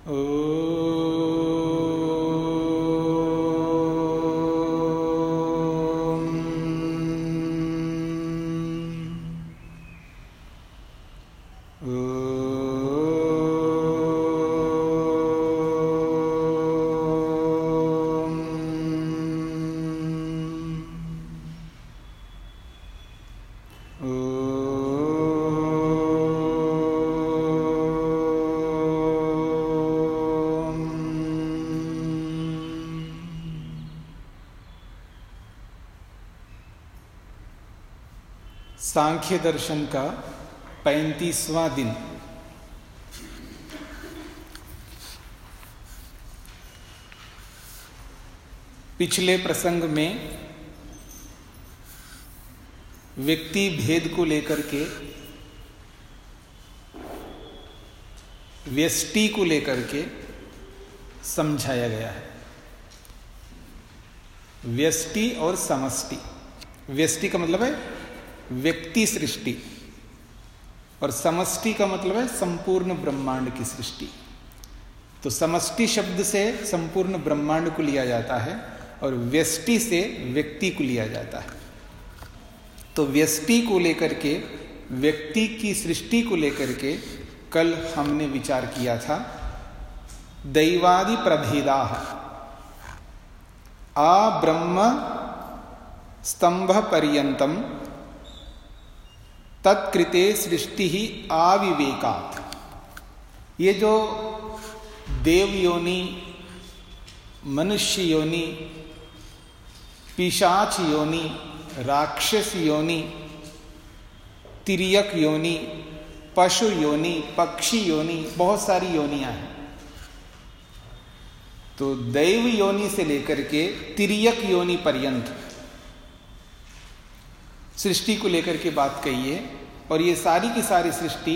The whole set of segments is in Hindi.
सांख्य दर्शन का 35वां दिन। पिछले प्रसंग में व्यक्ति भेद को लेकर के, व्यष्टि को लेकर के समझाया गया है। व्यष्टि और समष्टि। व्यष्टि का मतलब है व्यक्ति सृष्टि और समष्टि का मतलब है संपूर्ण ब्रह्मांड की सृष्टि। तो समष्टि शब्द से संपूर्ण ब्रह्मांड को लिया जाता है और व्यष्टि से व्यक्ति को लिया जाता है। तो व्यष्टि को लेकर के, व्यक्ति की सृष्टि को लेकर के कल हमने विचार किया था। दैवादि प्रभेदाः आ ब्रह्म स्तंभ पर्यंतम तत्कृते सृष्टि ही अविवेकात्। ये जो देव योनि, मनुष्य योनि, पिशाच योनि, राक्षस योनि, तिर्यक योनि, पशु योनि, पक्षी योनि, बहुत सारी योनियां हैं। तो दैव योनि से लेकर के तिर्यक योनि पर्यंत सृष्टि को लेकर के बात कही है। और ये सारी की सारी सृष्टि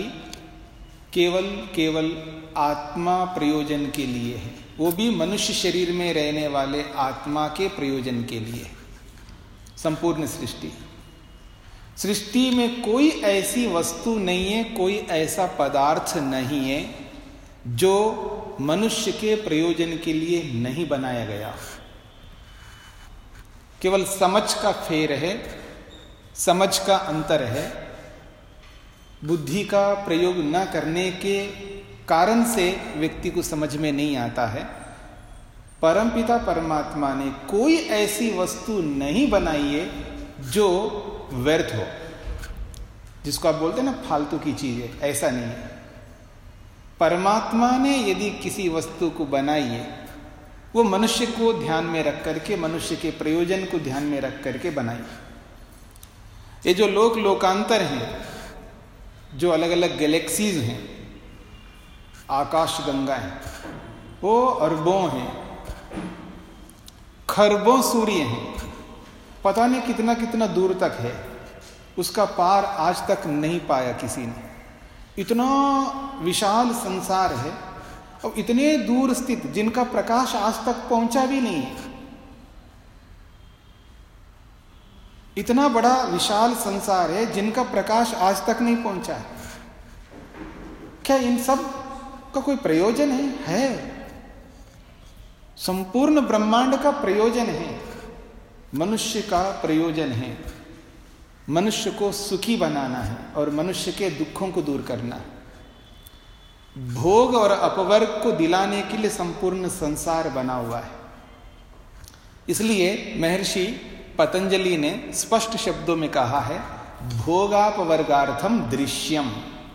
केवल आत्मा प्रयोजन के लिए है। वो भी मनुष्य शरीर में रहने वाले आत्मा के प्रयोजन के लिए है संपूर्ण सृष्टि। सृष्टि में कोई ऐसी वस्तु नहीं है, कोई ऐसा पदार्थ नहीं है जो मनुष्य के प्रयोजन के लिए नहीं बनाया गया। केवल समझ का फेर है, समझ का अंतर है। बुद्धि का प्रयोग न करने के कारण से व्यक्ति को समझ में नहीं आता है। परमपिता परमात्मा ने कोई ऐसी वस्तु नहीं बनाई है जो व्यर्थ हो, जिसको आप बोलते हैं ना फालतू की चीज है, ऐसा नहीं है। परमात्मा ने यदि किसी वस्तु को बनाई है, वो मनुष्य को ध्यान में रख करके, मनुष्य के प्रयोजन को ध्यान में रख करके बनाई। ये जो लोकांतर हैं, जो अलग अलग गैलेक्सीज हैं, आकाश गंगा है, वो अरबों हैं, खरबों सूर्य हैं, पता नहीं कितना कितना दूर तक है, उसका पार आज तक नहीं पाया किसी ने। इतना विशाल संसार है और इतने दूर स्थित जिनका प्रकाश आज तक पहुंचा भी नहीं है। इतना बड़ा विशाल संसार है जिनका प्रकाश आज तक नहीं पहुंचा है। क्या इन सब का कोई प्रयोजन है? संपूर्ण ब्रह्मांड का प्रयोजन है, मनुष्य का प्रयोजन है। मनुष्य को सुखी बनाना है और मनुष्य के दुखों को दूर करना है। भोग और अपवर्ग को दिलाने के लिए संपूर्ण संसार बना हुआ है। इसलिए महर्षि पतंजलि ने स्पष्ट शब्दों में कहा है, भोगापवर्गार्थम दृश्यम।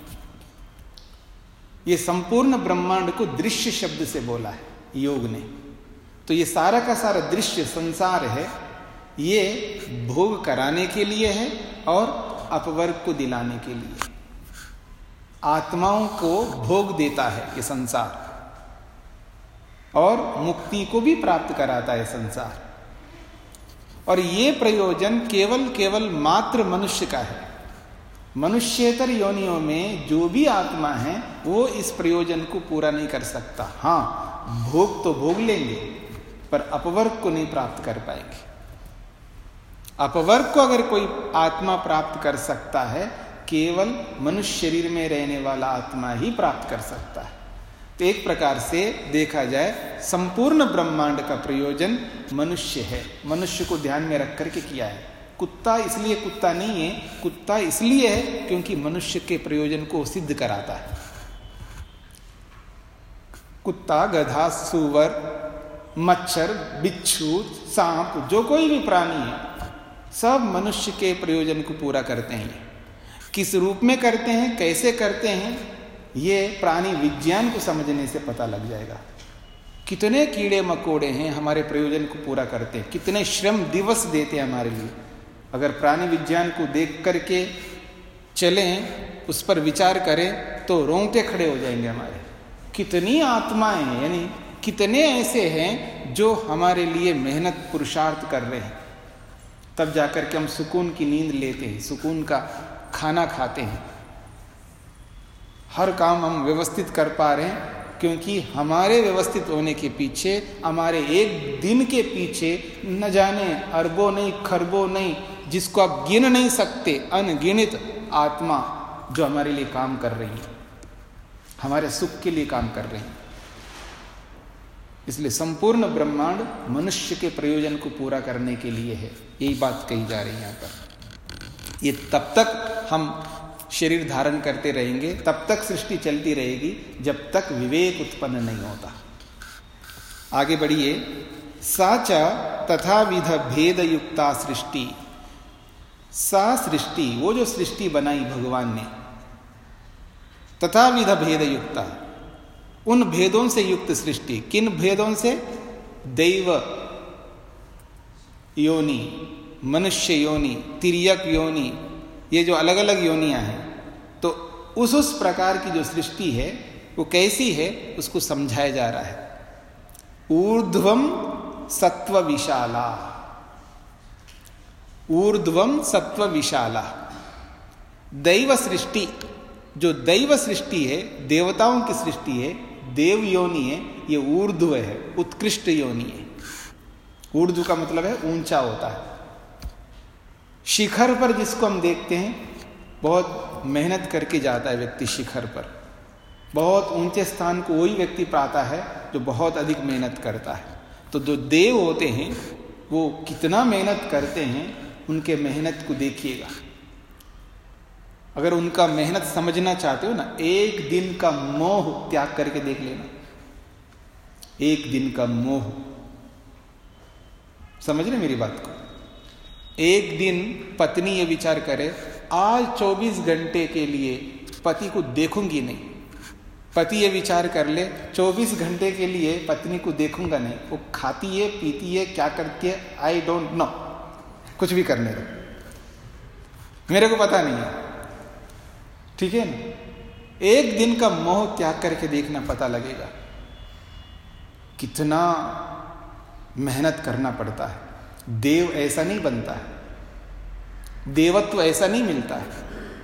ये संपूर्ण ब्रह्मांड को दृश्य शब्द से बोला है योग ने। तो ये सारा का सारा दृश्य संसार है, ये भोग कराने के लिए है और अपवर्ग को दिलाने के लिए। आत्माओं को भोग देता है ये संसार और मुक्ति को भी प्राप्त कराता है संसार। और ये प्रयोजन केवल मात्र मनुष्य का है। मनुष्येतर योनियों में जो भी आत्मा है वो इस प्रयोजन को पूरा नहीं कर सकता। हाँ, भोग तो भोग लेंगे पर अपवर्ग को नहीं प्राप्त कर पाएंगे। अपवर्ग को अगर कोई आत्मा प्राप्त कर सकता है, केवल मनुष्य शरीर में रहने वाला आत्मा ही प्राप्त कर सकता है। तो एक प्रकार से देखा जाए संपूर्ण ब्रह्मांड का प्रयोजन मनुष्य है, मनुष्य को ध्यान में रख करके किया है। कुत्ता इसलिए कुत्ता नहीं है, कुत्ता इसलिए है क्योंकि मनुष्य के प्रयोजन को सिद्ध कराता है। कुत्ता, गधा, सूअर, मच्छर, बिच्छू, सांप, जो कोई भी प्राणी है, सब मनुष्य के प्रयोजन को पूरा करते हैं। किस रूप में करते हैं, कैसे करते हैं, ये प्राणी विज्ञान को समझने से पता लग जाएगा। कितने कीड़े मकोड़े हैं हमारे प्रयोजन को पूरा करते हैं, कितने श्रम दिवस देते हैं हमारे लिए। अगर प्राणी विज्ञान को देख करके चलें, उस पर विचार करें तो रोंगटे खड़े हो जाएंगे हमारे। कितनी आत्माएं हैं, यानी कितने ऐसे हैं जो हमारे लिए मेहनत पुरुषार्थ कर रहे हैं, तब जाकर के हम सुकून की नींद लेते हैं, सुकून का खाना खाते हैं, हर काम हम व्यवस्थित कर पा रहे हैं, क्योंकि हमारे व्यवस्थित होने के पीछे, हमारे एक दिन के पीछे न जाने अरबों नहीं, खरबों नहीं, जिसको आप गिन नहीं सकते, अनगिनत आत्मा जो हमारे लिए काम कर रही है, हमारे सुख के लिए काम कर रही है। इसलिए संपूर्ण ब्रह्मांड मनुष्य के प्रयोजन को पूरा करने के लिए है, यही बात कही जा रही है यहाँ पर। ये तब तक हम शरीर धारण करते रहेंगे, तब तक सृष्टि चलती रहेगी, जब तक विवेक उत्पन्न नहीं होता। आगे बढ़िए। साचा तथाविध भेद युक्ता सृष्टि, सा सृष्टि, वो जो सृष्टि बनाई भगवान ने, तथाविध भेद युक्ता, उन भेदों से युक्त सृष्टि। किन भेदों से? दैव योनि, मनुष्य योनि, तिर्यक योनि, ये जो अलग अलग योनियां हैं, तो उस प्रकार की जो सृष्टि है वो कैसी है उसको समझाया जा रहा है। ऊर्ध्वम सत्व विशाला, ऊर्ध्वम सत्व विशाला। दैव सृष्टि, जो दैव सृष्टि है, देवताओं की सृष्टि है, देव योनि है, ये ऊर्ध्व है, उत्कृष्ट योनि है। ऊर्ध्व का मतलब है ऊंचा होता है। शिखर पर जिसको हम देखते हैं, बहुत मेहनत करके जाता है व्यक्ति शिखर पर, बहुत ऊंचे स्थान को वही व्यक्ति पाता है जो बहुत अधिक मेहनत करता है। तो जो देव होते हैं वो कितना मेहनत करते हैं, उनके मेहनत को देखिएगा। अगर उनका मेहनत समझना चाहते हो ना, एक दिन का मोह त्याग करके देख लेना। एक दिन का मोह, समझ रहे मेरी बात को? एक दिन पत्नी ये विचार करे, आज 24 घंटे के लिए पति को देखूंगी नहीं। पति ये विचार कर ले, 24 घंटे के लिए पत्नी को देखूंगा नहीं। वो खाती है, पीती है, क्या करती है, आई डोंट नो, कुछ भी करने दो, मेरे को पता नहीं है, ठीक है ना। एक दिन का मोह त्याग करके देखना, पता लगेगा कितना मेहनत करना पड़ता है। देव ऐसा नहीं बनता है, देवत्व ऐसा नहीं मिलता है।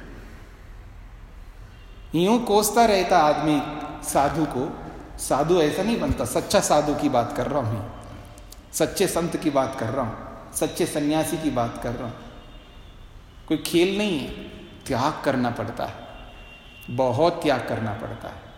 यूं कोसता रहता आदमी साधु को, साधु ऐसा नहीं बनता। सच्चा साधु की बात कर रहा हूं, सच्चे संत की बात कर रहा हूं, सच्चे सन्यासी की बात कर रहा हूं। कोई खेल नहीं है, त्याग करना पड़ता है, बहुत त्याग करना पड़ता है।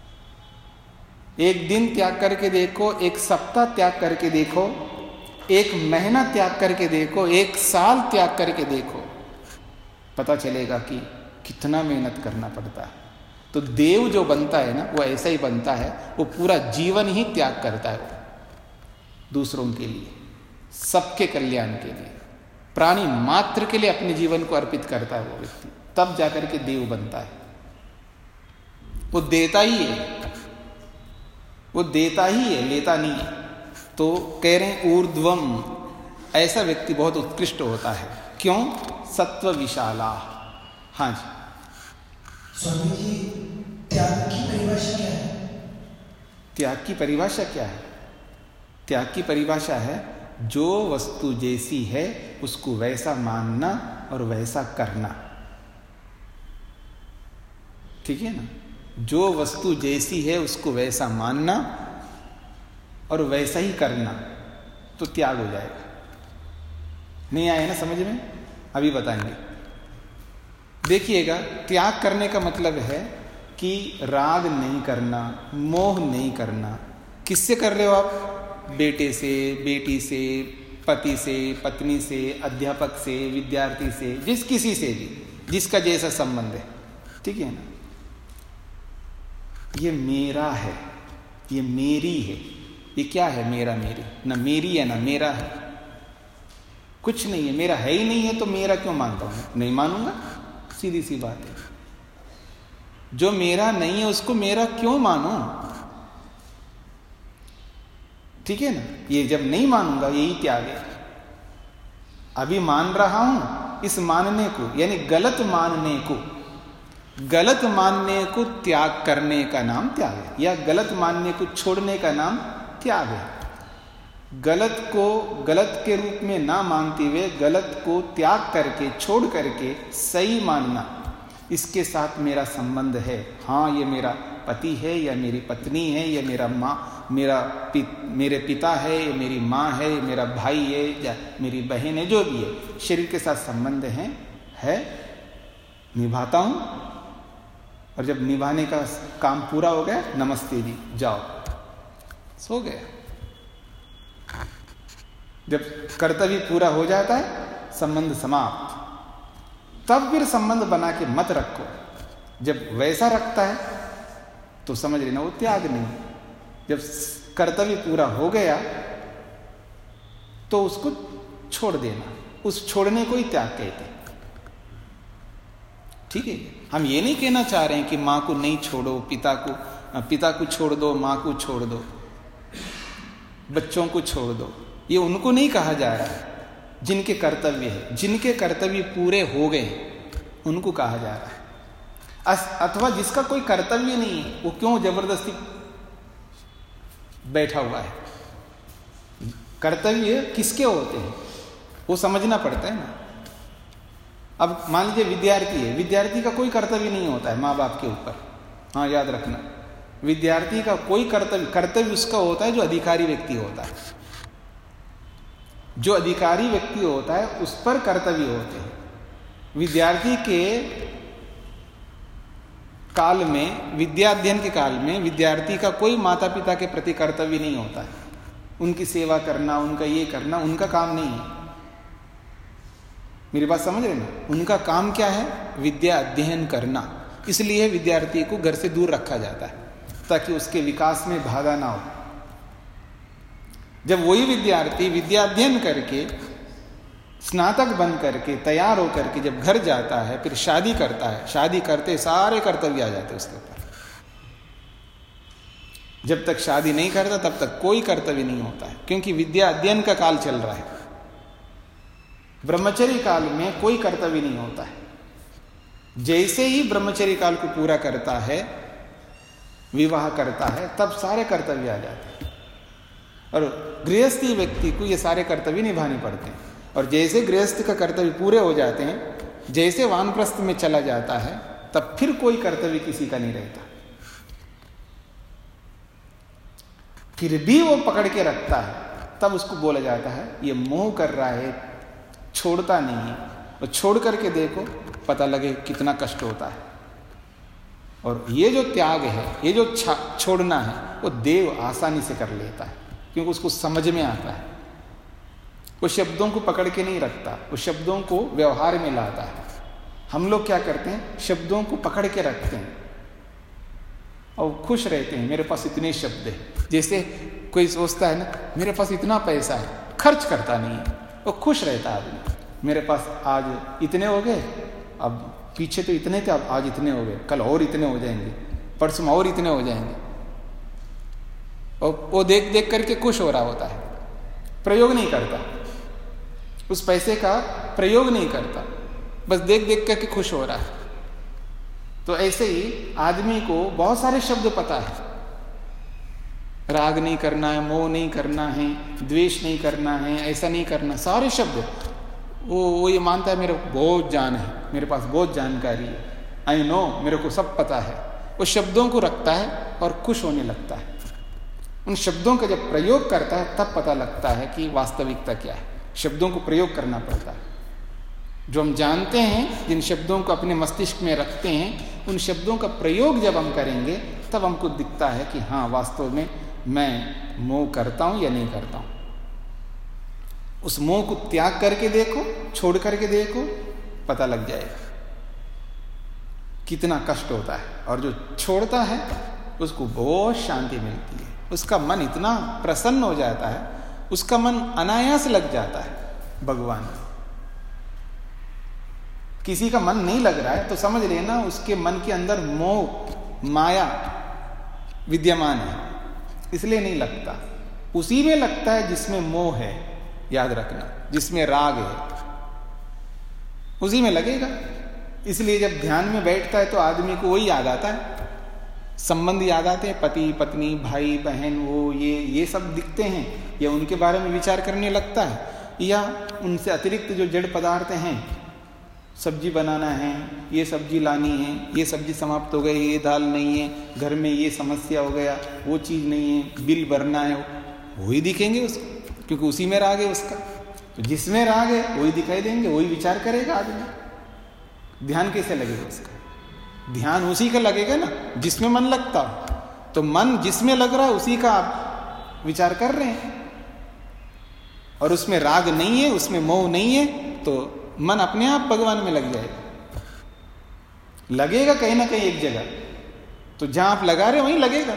एक दिन त्याग करके देखो, एक सप्ताह त्याग करके देखो, एक महीना त्याग करके देखो, एक साल त्याग करके देखो, पता चलेगा कि कितना मेहनत करना पड़ता है। तो देव जो बनता है ना, वो ऐसा ही बनता है, वो पूरा जीवन ही त्याग करता है, वो दूसरों के लिए, सबके कल्याण के लिए, प्राणी मात्र के लिए अपने जीवन को अर्पित करता है वो व्यक्ति, तब जाकर के देव बनता है। वो देता ही है, वो देता ही है, लेता नहीं है। तो कह रहे हैं ऊर्ध्वम, ऐसा व्यक्ति बहुत उत्कृष्ट होता है। क्यों? सत्व विशाला। हाँ जी स्वामी जी, त्याग की परिभाषा क्या है? त्याग की परिभाषा क्या है? त्याग की परिभाषा है, जो वस्तु जैसी है उसको वैसा मानना और वैसा करना। ठीक है ना? जो वस्तु जैसी है उसको वैसा मानना और वैसा ही करना, तो त्याग हो जाएगा। नहीं आया ना समझ में? अभी बताएंगे। देखिएगा, त्याग करने का मतलब है कि राग नहीं करना, मोह नहीं करना। किससे कर रहे हो आप? बेटे से, बेटी से, पति से, पत्नी से, अध्यापक से, विद्यार्थी से, जिस किसी से भी, जिसका जैसा संबंध है, ठीक है ना। ये मेरा है, ये मेरी है। ये क्या है? मेरा मेरी। ना मेरी है ना मेरा है, कुछ नहीं है। मेरा है ही नहीं है तो मेरा क्यों मानता हूं? नहीं मानूंगा, सीधी सी बात है। जो मेरा नहीं है उसको मेरा क्यों मानूं? ठीक है ना। ये जब नहीं मानूंगा, यही त्याग है। अभी मान रहा हूं, इस मानने को यानी गलत मानने को, गलत मानने को त्याग करने का नाम त्याग है, या गलत मानने को छोड़ने का नाम त्याग है। गलत को गलत के रूप में ना मानते हुए गलत को त्याग करके, छोड़ करके सही मानना, इसके साथ मेरा संबंध है। हाँ, ये मेरा पति है या मेरी पत्नी है या मेरा माँ, मेरे पिता है या मेरी माँ है, मेरा भाई है या मेरी बहन है, जो भी है, शरीर के साथ संबंध है, निभाता हूं। और जब निभाने का काम पूरा हो गया, नमस्ते जी, जाओ, सो गया। जब कर्तव्य पूरा हो जाता है, संबंध समाप्त। तब फिर संबंध बना के मत रखो। जब वैसा रखता है तो समझ लेना वो त्याग नहीं। जब कर्तव्य पूरा हो गया तो उसको छोड़ देना, उस छोड़ने को ही त्याग कहते हैं। ठीक है। हम ये नहीं कहना चाह रहे हैं कि मां को नहीं छोड़ो, पिता को छोड़ दो, मां को छोड़ दो, बच्चों को छोड़ दो। ये उनको नहीं कहा जा रहा है जिनके कर्तव्य है, जिनके कर्तव्य पूरे हो गए उनको कहा जा रहा है। अथवा जिसका कोई कर्तव्य नहीं है, वो क्यों जबरदस्ती बैठा हुआ है? कर्तव्य किसके होते हैं वो समझना पड़ता है ना। अब मान लीजिए विद्यार्थी है, विद्यार्थी का कोई कर्तव्य नहीं होता है माँ बाप के ऊपर। हाँ, याद रखना, विद्यार्थी का कोई कर्तव्य उसका होता है जो अधिकारी व्यक्ति होता है। जो अधिकारी व्यक्ति होता है उस पर कर्तव्य होते हैं। विद्यार्थी के काल में, विद्याध्ययन के काल में, विद्यार्थी का कोई माता पिता के प्रति कर्तव्य नहीं होता है। उनकी सेवा करना, उनका ये करना उनका काम नहीं है। मेरी बात समझ रहे ना? उनका काम क्या है? विद्या अध्ययन करना। इसलिए विद्यार्थी को घर से दूर रखा जाता है ताकि उसके विकास में बाधा ना हो। जब वही विद्यार्थी विद्या अध्ययन करके, स्नातक बन करके, तैयार होकर के जब घर जाता है, फिर शादी करता है, शादी करते सारे कर्तव्य आ जाते हैं उसके ऊपर। जब तक शादी नहीं करता तब तक कोई कर्तव्य नहीं होता है, क्योंकि विद्या अध्ययन का काल चल रहा है। ब्रह्मचर्य काल में कोई कर्तव्य नहीं होता है। जैसे ही ब्रह्मचर्य काल को पूरा करता है, विवाह करता है, तब सारे कर्तव्य आ जाते हैं। और गृहस्थी व्यक्ति को ये सारे कर्तव्य निभाने पड़ते हैं। और जैसे गृहस्थ का कर्तव्य पूरे हो जाते हैं, जैसे वानप्रस्थ में चला जाता है, तब फिर कोई कर्तव्य किसी का नहीं रहता। फिर भी वो पकड़ के रखता है, तब उसको बोला जाता है ये मोह कर रहा है, छोड़ता नहीं है। और छोड़ करके देखो, पता लगे कितना कष्ट होता है। और ये जो त्याग है, ये जो छोड़ना है, वो देव आसानी से कर लेता है, क्योंकि उसको समझ में आता है। वो शब्दों को पकड़ के नहीं रखता, वो शब्दों को व्यवहार में लाता है। हम लोग क्या करते हैं? शब्दों को पकड़ के रखते हैं और खुश रहते हैं, मेरे पास इतने शब्द हैं। जैसे कोई सोचता है ना, मेरे पास इतना पैसा है, खर्च करता नहीं है, वो खुश रहता है आदमी। मेरे पास आज इतने हो गए, अब पीछे तो इतने थे, अब आज इतने हो गए, कल और इतने हो जाएंगे, परसों और इतने हो जाएंगे। और वो देख देख करके खुश हो रहा होता है, प्रयोग नहीं करता, उस पैसे का प्रयोग नहीं करता, बस देख देख करके खुश हो रहा है। तो ऐसे ही आदमी को बहुत सारे शब्द पता है। राग नहीं करना है, मोह नहीं करना है, द्वेष नहीं करना है, ऐसा नहीं करना, सारे शब्द वो ये मानता है मेरे को बहुत जान है, मेरे पास बहुत जानकारी है, आई नो, मेरे को सब पता है। वो शब्दों को रखता है और खुश होने लगता है। उन शब्दों का जब प्रयोग करता है तब पता लगता है कि वास्तविकता क्या है। शब्दों को प्रयोग करना पड़ता है। जो हम जानते हैं, जिन शब्दों को अपने मस्तिष्क में रखते हैं, उन शब्दों का प्रयोग जब हम करेंगे तब हमको दिखता है कि हाँ वास्तव में मैं मोह करता हूं या नहीं करता हूं। उस मोह को त्याग करके देखो, छोड़ करके देखो, पता लग जाएगा कितना कष्ट होता है। और जो छोड़ता है उसको बहुत शांति मिलती है, उसका मन इतना प्रसन्न हो जाता है, उसका मन अनायास लग जाता है भगवान। किसी का मन नहीं लग रहा है तो समझ लेना उसके मन के अंदर मोह माया विद्यमान है, इसलिए नहीं लगता। उसी में लगता है जिसमें मोह है, याद रखना, जिसमें राग है उसी में लगेगा। इसलिए जब ध्यान में बैठता है तो आदमी को वही याद आता है, संबंध याद आते हैं, पति पत्नी भाई बहन, वो ये सब दिखते हैं, या उनके बारे में विचार करने लगता है, या उनसे अतिरिक्त जो जड़ पदार्थ हैं, सब्जी बनाना है, ये सब्जी लानी है, ये सब्जी समाप्त हो गई, ये दाल नहीं है, घर में ये समस्या हो गया, वो चीज़ नहीं है, बिल भरना है, वही दिखेंगे उसको, क्योंकि उसी में राग है उसका। तो जिसमें राग है वही दिखाई देंगे, वही विचार करेगा आदमी। ध्यान कैसे लगेगा उसका? ध्यान उसी का लगेगा ना जिसमें मन लगता हो। तो मन जिसमें लग रहा है उसी का आप विचार कर रहे हैं, और उसमें राग नहीं है, उसमें मोह नहीं है, तो मन अपने आप भगवान में लग जाएगा। लगेगा कहीं ना कहीं एक जगह, तो जहां आप लगा रहे हो वहीं लगेगा।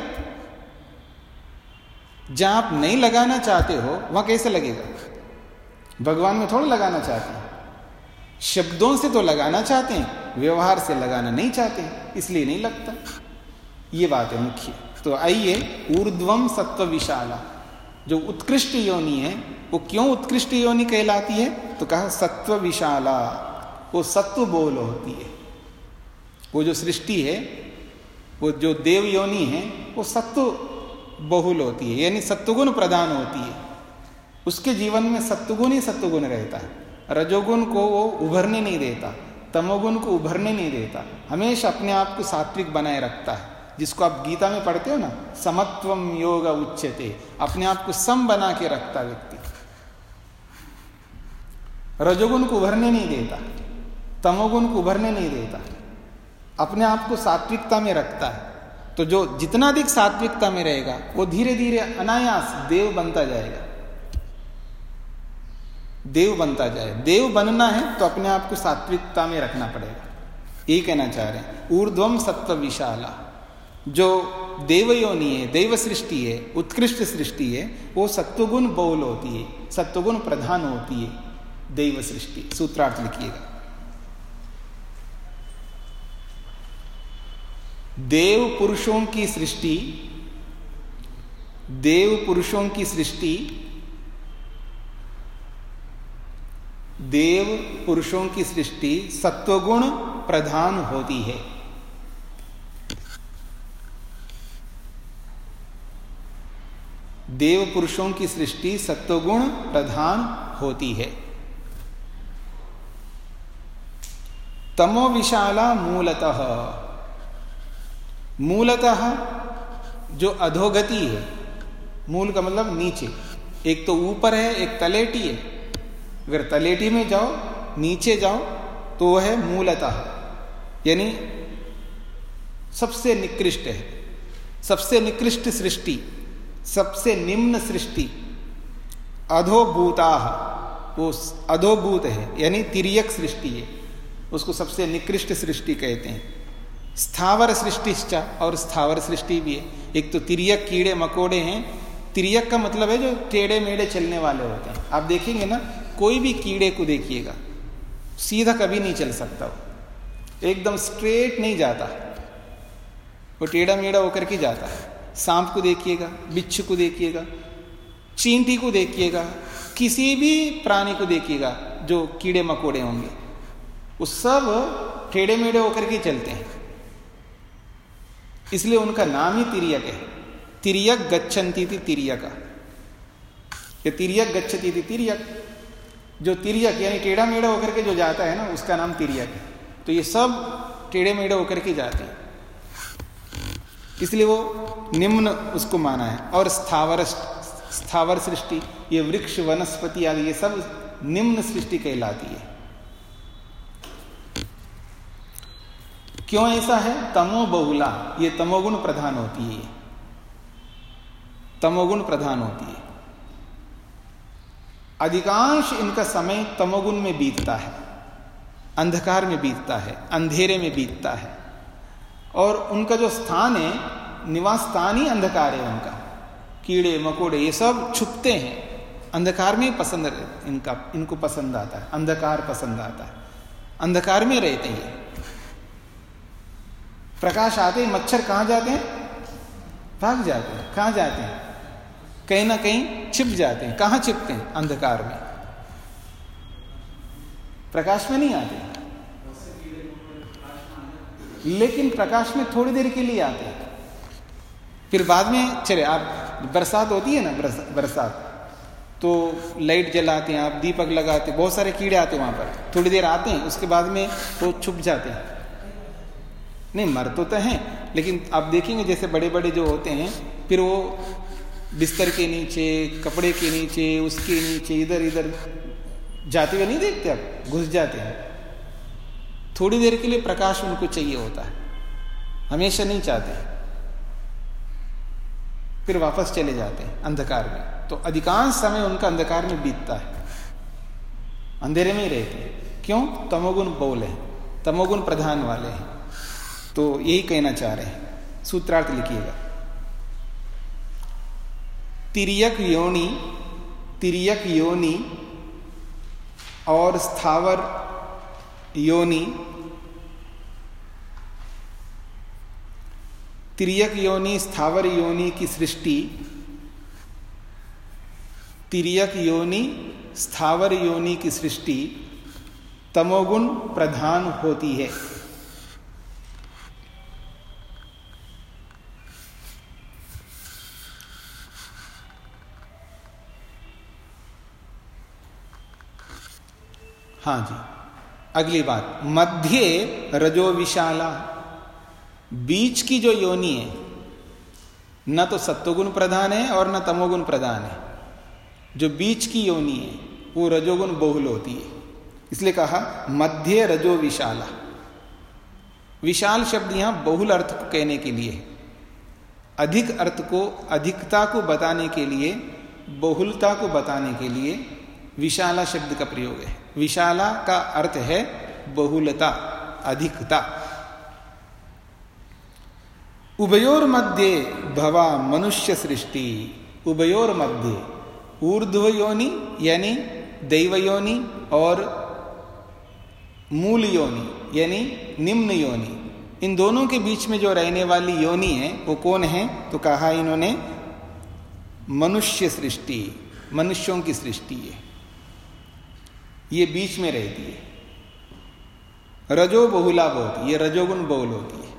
जहां आप नहीं लगाना चाहते हो वहां कैसे लगेगा? भगवान में थोड़ा लगाना चाहते हैं, शब्दों से तो लगाना चाहते हैं, व्यवहार से लगाना नहीं चाहते हैं, इसलिए नहीं लगता। ये बात है मुख्य। तो आइए, ऊर्ध्वम सत्व विशाला, जो उत्कृष्ट योनि है, वो क्यों उत्कृष्ट योनि कहलाती है? तो कहा सत्व विशाला, वो सत्व बोल होती है। वो जो सृष्टि है, वो जो देव योनि है, वो सत्व बहुल होती है, यानी सत्वगुण प्रधान होती है। उसके जीवन में सत्वगुण ही सत्वगुण रहता है, रजोगुण को वो उभरने नहीं देता, तमोगुण को उभरने नहीं देता, हमेशा अपने आप को सात्विक बनाए रखता है। जिसको आप गीता में पढ़ते हो ना, समत्वम योग उच्यते, अपने आप को सम बना के रखता व्यक्ति, रजोगुण को उभरने नहीं देता, तमोगुण को उभरने नहीं देता, अपने आप को सात्विकता में रखता है। तो जो जितना अधिक सात्विकता में रहेगा वो धीरे धीरे अनायास देव बनता जाएगा, देव बनता जाए। देव बनना है तो अपने आप को सात्विकता में रखना पड़ेगा, ये कहना चाह रहे हैं। ऊर्ध्वम सत्व विशाला, जो देव योनि है, देव सृष्टि है, उत्कृष्ट सृष्टि है, वो सत्वगुण बहुल होती है, सत्वगुण प्रधान होती है देव सृष्टि। सूत्रार्थ लिखिएगा। देव पुरुषों की सृष्टि, देव पुरुषों की सृष्टि, देव पुरुषों की सृष्टि सत्वगुण प्रधान होती है। देव पुरुषों की सृष्टि सत्वगुण प्रधान होती है। तमो विशाला मूलतः, मूलतः जो अधोगति है, मूल का मतलब नीचे, एक तो ऊपर है, एक तलेटी है। अगर तलेटी में जाओ, नीचे जाओ, तो वह है मूलतः, यानी सबसे निकृष्ट है, सबसे निकृष्ट सृष्टि, सबसे निम्न सृष्टि। अधोभूता, वो अधोभूत है, यानी तिर्यक सृष्टि है, उसको सबसे निकृष्ट सृष्टि कहते हैं। स्थावर सृष्टिश्च, और स्थावर सृष्टि भी है। एक तो तिर्यक कीड़े मकोड़े हैं, तिर्यक का मतलब है जो टेढ़े मेढ़े चलने वाले होते हैं। आप देखेंगे ना, कोई भी कीड़े को देखिएगा, सीधा कभी नहीं चल सकता, वो एकदम स्ट्रेट नहीं जाता, वो टेढ़ा मेढ़ा होकर के जाता है। सांप को देखिएगा, बिच्छू को देखिएगा, चींटी को देखिएगा, किसी भी प्राणी को देखिएगा जो कीड़े मकोड़े होंगे, वो सब टेढ़े मेढ़े होकर के चलते हैं, इसलिए उनका नाम ही तिर्यक है। तिर्यक गच्छन्ति थी तिर्यक, ये तिर्यक गच्छति थी तिर्यक। जो तिर्यक यानी टेढ़ा मेढ़ा होकर के जो जाता है ना, उसका नाम तिर्यक है। तो ये सब टेढ़े मेढ़े होकर के जाते हैं, इसलिए वो निम्न उसको माना है। और स्थावर सृष्टि, ये वृक्ष वनस्पति आदि, ये सब निम्न सृष्टि कहलाती है। क्यों ऐसा है? तमो बहुला, ये तमोगुण प्रधान होती है, तमोगुण प्रधान होती है। अधिकांश इनका समय तमोगुण में बीतता है, अंधकार में बीतता है, अंधेरे में बीतता है, और उनका जो स्थान है, निवास स्थान ही अंधकार है उनका। कीड़े मकोड़े ये सब छुपते हैं, अंधकार में पसंद, इनको पसंद आता है, अंधकार पसंद आता है, अंधकार में रहते हैं। प्रकाश आते ही मच्छर कहां जाते हैं? भाग जाते हैं। कहां जाते हैं? कहीं ना कहीं छिप जाते हैं। कहां छिपते हैं? अंधकार में, प्रकाश में नहीं आते। लेकिन प्रकाश में थोड़ी देर के लिए आते हैं, फिर बाद में चले। आप बरसात होती है ना, बरसात, तो लाइट जलाते हैं, आप दीपक लगाते हैं, बहुत सारे कीड़े आते हैं वहां पर, थोड़ी देर आते हैं, उसके बाद में वो छुप जाते हैं। नहीं, मर तो हैं, लेकिन आप देखेंगे जैसे बड़े बड़े जो होते हैं, फिर वो बिस्तर के नीचे, कपड़े के नीचे, उसके नीचे, इधर इधर जाते हुए नहीं देखते, आप घुस जाते हैं। थोड़ी देर के लिए प्रकाश उनको चाहिए होता है, हमेशा नहीं चाहते, फिर वापस चले जाते हैं अंधकार में। तो अधिकांश समय उनका अंधकार में बीतता है, अंधेरे में ही रहते हैं। क्यों? तमोगुण बहुल है, तमोगुण प्रधान वाले हैं। तो यही कहना चाह रहे हैं। सूत्रार्थ लिखिएगा। तिर्यक योनि, तिर्यक योनि और स्थावर योनि, तिर्यक योनि स्थावर योनि की सृष्टि, तिर्यक योनि स्थावर योनि की सृष्टि तमोगुण प्रधान होती है। हाँ जी, अगली बात, मध्य रजो विशाला, बीच की जो योनि है, न तो सत्वगुण प्रधान है और न तमोगुण प्रधान है। जो बीच की योनि है वो रजोगुण बहुल होती है, इसलिए कहा मध्य रजो विशाला। विशाल शब्द यहां बहुल अर्थ को कहने के लिए, अधिक अर्थ को, अधिकता को बताने के लिए, बहुलता को बताने के लिए विशाला शब्द का प्रयोग है। विशाला का अर्थ है बहुलता, अधिकता। उभयोर मध्य भवा मनुष्य सृष्टि, उभयोर मध्य, ऊर्ध्व योनि यानी दैव योनि और मूल योनि यानी निम्न योनि, इन दोनों के बीच में जो रहने वाली योनि है वो कौन है? तो कहा इन्होंने मनुष्य सृष्टि, मनुष्यों की सृष्टि है, ये बीच में रहती है। रजो बहुला बहुत, ये रजोगुण बहुल होती है।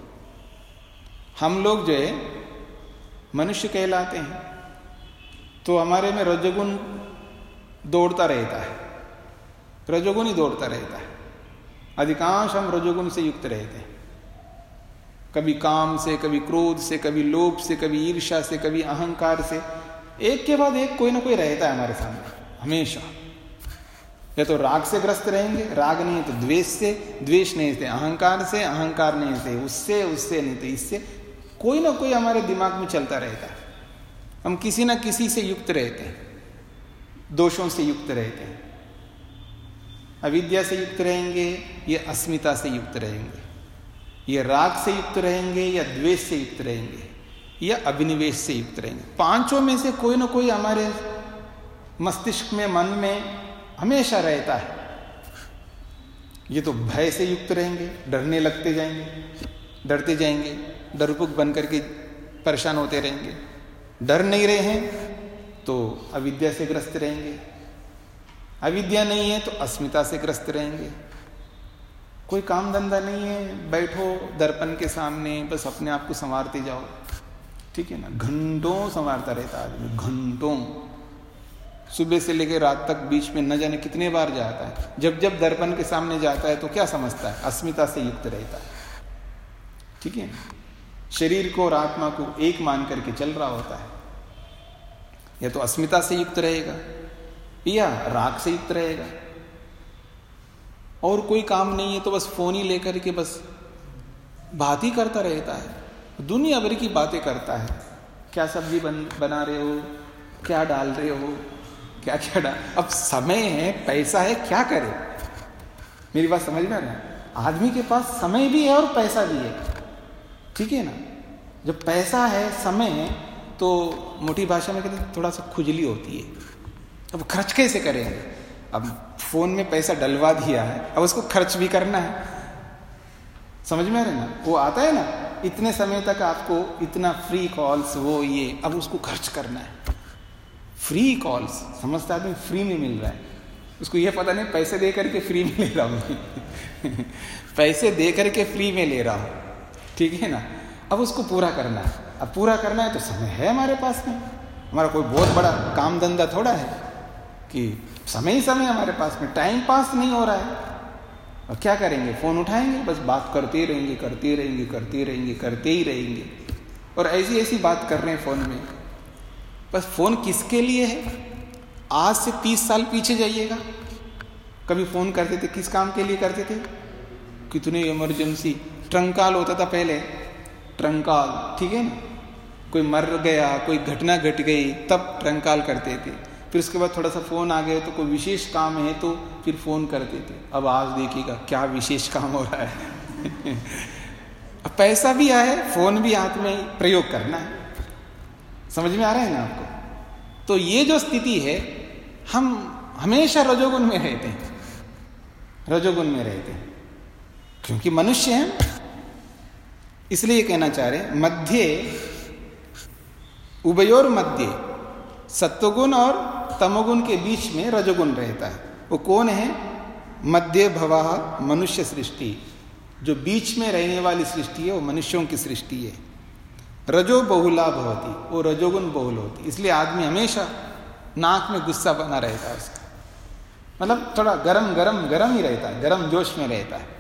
हम लोग जो है मनुष्य कहलाते हैं, तो हमारे में रजोगुण दौड़ता रहता है, रजोगुण ही दौड़ता रहता है। अधिकांश हम रजोगुण से युक्त रहते हैं, कभी काम से, कभी क्रोध से, कभी लोभ से, कभी ईर्ष्या से, कभी अहंकार से। एक के बाद एक कोई ना कोई रहता है हमारे सामने हमेशा। या तो राग से ग्रस्त रहेंगे, राग नहीं तो द्वेष से, द्वेष नहीं तो अहंकार से, अहंकार नहीं तो उससे, उससे नहीं तो इससे, कोई ना कोई हमारे दिमाग में चलता रहता है। हम किसी ना किसी से युक्त रहते हैं, दोषों से युक्त रहते हैं। अविद्या से युक्त रहेंगे या अस्मिता से युक्त रहेंगे, या राग से युक्त रहेंगे या द्वेष से युक्त रहेंगे या अभिनिवेश से युक्त रहेंगे। पांचों में से कोई ना कोई हमारे मस्तिष्क में, मन में हमेशा रहता है। ये तो भय से युक्त रहेंगे, डरने लगते जाएंगे, डरते जाएंगे, डरपोक बन करके परेशान होते रहेंगे। डर नहीं रहे हैं तो अविद्या से ग्रस्त रहेंगे, अविद्या नहीं है तो अस्मिता से ग्रस्त रहेंगे। कोई काम धंधा नहीं है, बैठो दर्पण के सामने, बस अपने आप को संवारते जाओ, ठीक है ना। घंटों संवारता रहता आदमी, घंटों, सुबह से लेकर रात तक, बीच में न जाने कितने बार जाता है। जब जब दर्पण के सामने जाता है तो क्या समझता है? अस्मिता से युक्त रहता है, ठीक है। शरीर को और आत्मा को एक मान करके चल रहा होता है। या तो अस्मिता से युक्त रहेगा या राग से युक्त रहेगा। और कोई काम नहीं है तो बस फोन ही लेकर के बस बात ही करता रहता है, दुनिया भर की बातें करता है। क्या सब्जी बना रहे हो, क्या डाल रहे हो, क्या क्या डाल। अब समय है, पैसा है, क्या करे? मेरी बात समझ में ना? आदमी के पास समय भी है और पैसा भी है, ठीक है ना? जब पैसा है, समय है, तो मोटी भाषा में कहते हैं थोड़ा सा खुजली होती है। अब खर्च कैसे करेंगे? अब फोन में पैसा डलवा दिया है, अब उसको खर्च भी करना है। समझ में आ रहा है ना? वो आता है ना, इतने समय तक आपको इतना फ्री कॉल्स, वो ये, अब उसको खर्च करना है। फ्री कॉल्स समझता आदमी फ्री में मिल रहा है, उसको ये पता नहीं पैसे दे करके फ्री में ले रहा हूँ पैसे दे करके फ्री में ले रहा हूँ, ठीक है ना? अब उसको पूरा करना है। अब पूरा करना है तो समय है हमारे पास में। हमारा कोई बहुत बड़ा काम धंधा थोड़ा है कि समय ही समय हमारे पास में, टाइम पास नहीं हो रहा है। और क्या करेंगे? फोन उठाएंगे, बस बात करते रहेंगे, करते रहेंगे, करते रहेंगे, करते ही रहेंगे। और ऐसी ऐसी बात कर रहे हैं फोन में। बस फोन किसके लिए है? आज से 30 साल पीछे जाइएगा, कभी फोन करते थे किस काम के लिए करते थे? कितने इमरजेंसी, ट्रंक कॉल होता था पहले, ट्रंक कॉल, ठीक है ना? कोई मर गया, कोई घटना घट गई, तब ट्रंक कॉल करते थे। फिर उसके बाद थोड़ा सा फोन आ गया तो कोई विशेष काम है तो फिर फोन करते थे। अब आज देखिएगा क्या विशेष काम हो रहा है अब पैसा भी आए, फोन भी हाथ में, प्रयोग करना है। समझ में आ रहा है ना आपको? तो ये जो स्थिति है, हम हमेशा रजोगुण में रहते हैं, रजोगुण में रहते हैं, क्योंकि मनुष्य हैं। इसलिए कहना चाह रहे मध्य, उभयोर मध्य, सत्वगुण और तमोगुण के बीच में रजोगुण रहता है। वो कौन है? मध्य भवः मनुष्य सृष्टि, जो बीच में रहने वाली सृष्टि है, वो मनुष्यों की सृष्टि है। रजो बहुला भवति, वो रजोगुण बहुल होती, इसलिए आदमी हमेशा नाक में गुस्सा बना रहता है उसका, मतलब थोड़ा गरम गरम गरम ही रहता है, गरम जोश में रहता है।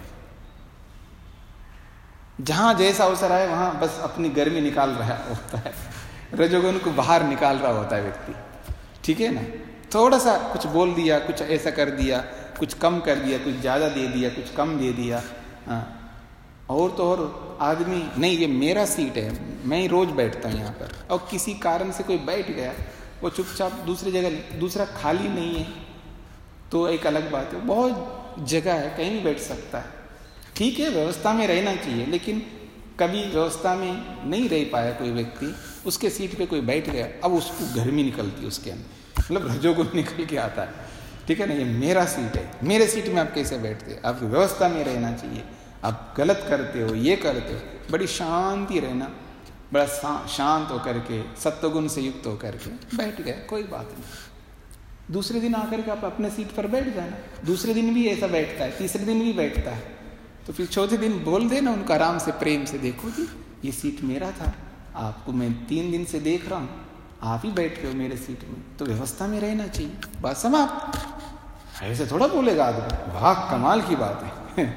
जहां जैसा अवसर आए वहां बस अपनी गर्मी निकाल रहा होता है, रजोगुण को बाहर निकाल रहा होता है व्यक्ति, ठीक है ना? थोड़ा सा कुछ बोल दिया, कुछ ऐसा कर दिया, कुछ कम कर दिया, कुछ ज्यादा दे दिया, कुछ कम दे दिया, हाँ। और तो और आदमी, नहीं ये मेरा सीट है, मैं ही रोज बैठता हूँ यहाँ पर, और किसी कारण से कोई बैठ गया, वो चुपचाप दूसरी जगह, दूसरा खाली नहीं है तो एक अलग बात है। बहुत जगह है, कहीं भी बैठ सकता है, ठीक है, व्यवस्था में रहना चाहिए। लेकिन कभी व्यवस्था में नहीं रह पाया कोई व्यक्ति, उसके सीट पे कोई बैठ गया, अब उसको गर्मी निकलती है उसके अंदर, मतलब रजोगुण निकल के आता है, ठीक है ना? ये मेरा सीट है, मेरे सीट में आप कैसे बैठते? आप व्यवस्था में रहना चाहिए। आप गलत करते हो, ये करते हो, बड़ी शांति रहना, बड़ा शांत होकर के, सत्वगुण से युक्त होकर के बैठ गए, कोई बात नहीं। दूसरे दिन आकर के आप अपने सीट पर बैठ जाना, दूसरे दिन भी ऐसा बैठता है, तीसरे दिन भी बैठता है, तो फिर चौथे दिन बोल देना उनको आराम से, प्रेम से, देखो जी ये सीट मेरा था, आपको मैं 3 दिन से देख रहा हूँ, आप ही बैठ रहे हो मेरे सीट में, तो व्यवस्था में रहना चाहिए, बात समाप्त। ऐसे थोड़ा बोलेगा आदमी, वाह कमाल की बात है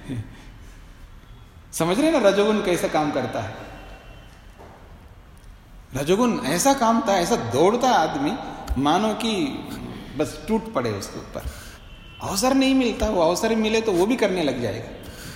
समझ रहे ना रजोगुण कैसा काम करता है? रजोगुण ऐसा काम था, ऐसा दौड़ता आदमी मानो कि बस टूट पड़े उसके ऊपर, अवसर नहीं मिलता, वो अवसर मिले तो वो भी करने लग जाएगा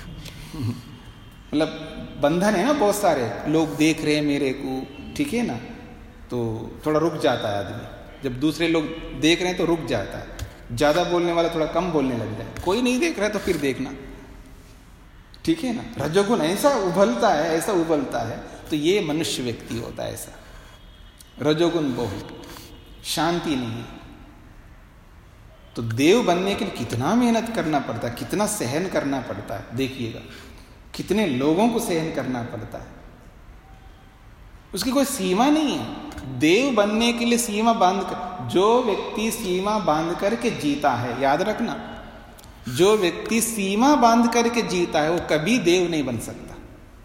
मतलब बंधन है ना, बहुत सारे लोग देख रहे हैं मेरे को, ठीक है ना, तो थोड़ा रुक जाता है आदमी। जब दूसरे लोग देख रहे हैं तो रुक जाता है, ज्यादा बोलने वाला थोड़ा कम बोलने लग जाए, कोई नहीं देख रहा है तो फिर देखना, ठीक है ना? रजोगुण ऐसा उभलता है, ऐसा उभलता है, तो ये मनुष्य व्यक्ति होता है ऐसा, रजोगुण बहुत, शांति नहीं। तो देव बनने के लिए कितना मेहनत करना पड़ता है, कितना सहन करना पड़ता है, देखिएगा कितने लोगों को सहन करना पड़ता है, उसकी कोई सीमा नहीं है। देव बनने के लिए सीमा बांध कर, जो व्यक्ति सीमा बांध करके जीता है, याद रखना, जो व्यक्ति सीमा बांध करके जीता है वो कभी देव नहीं बन सकता,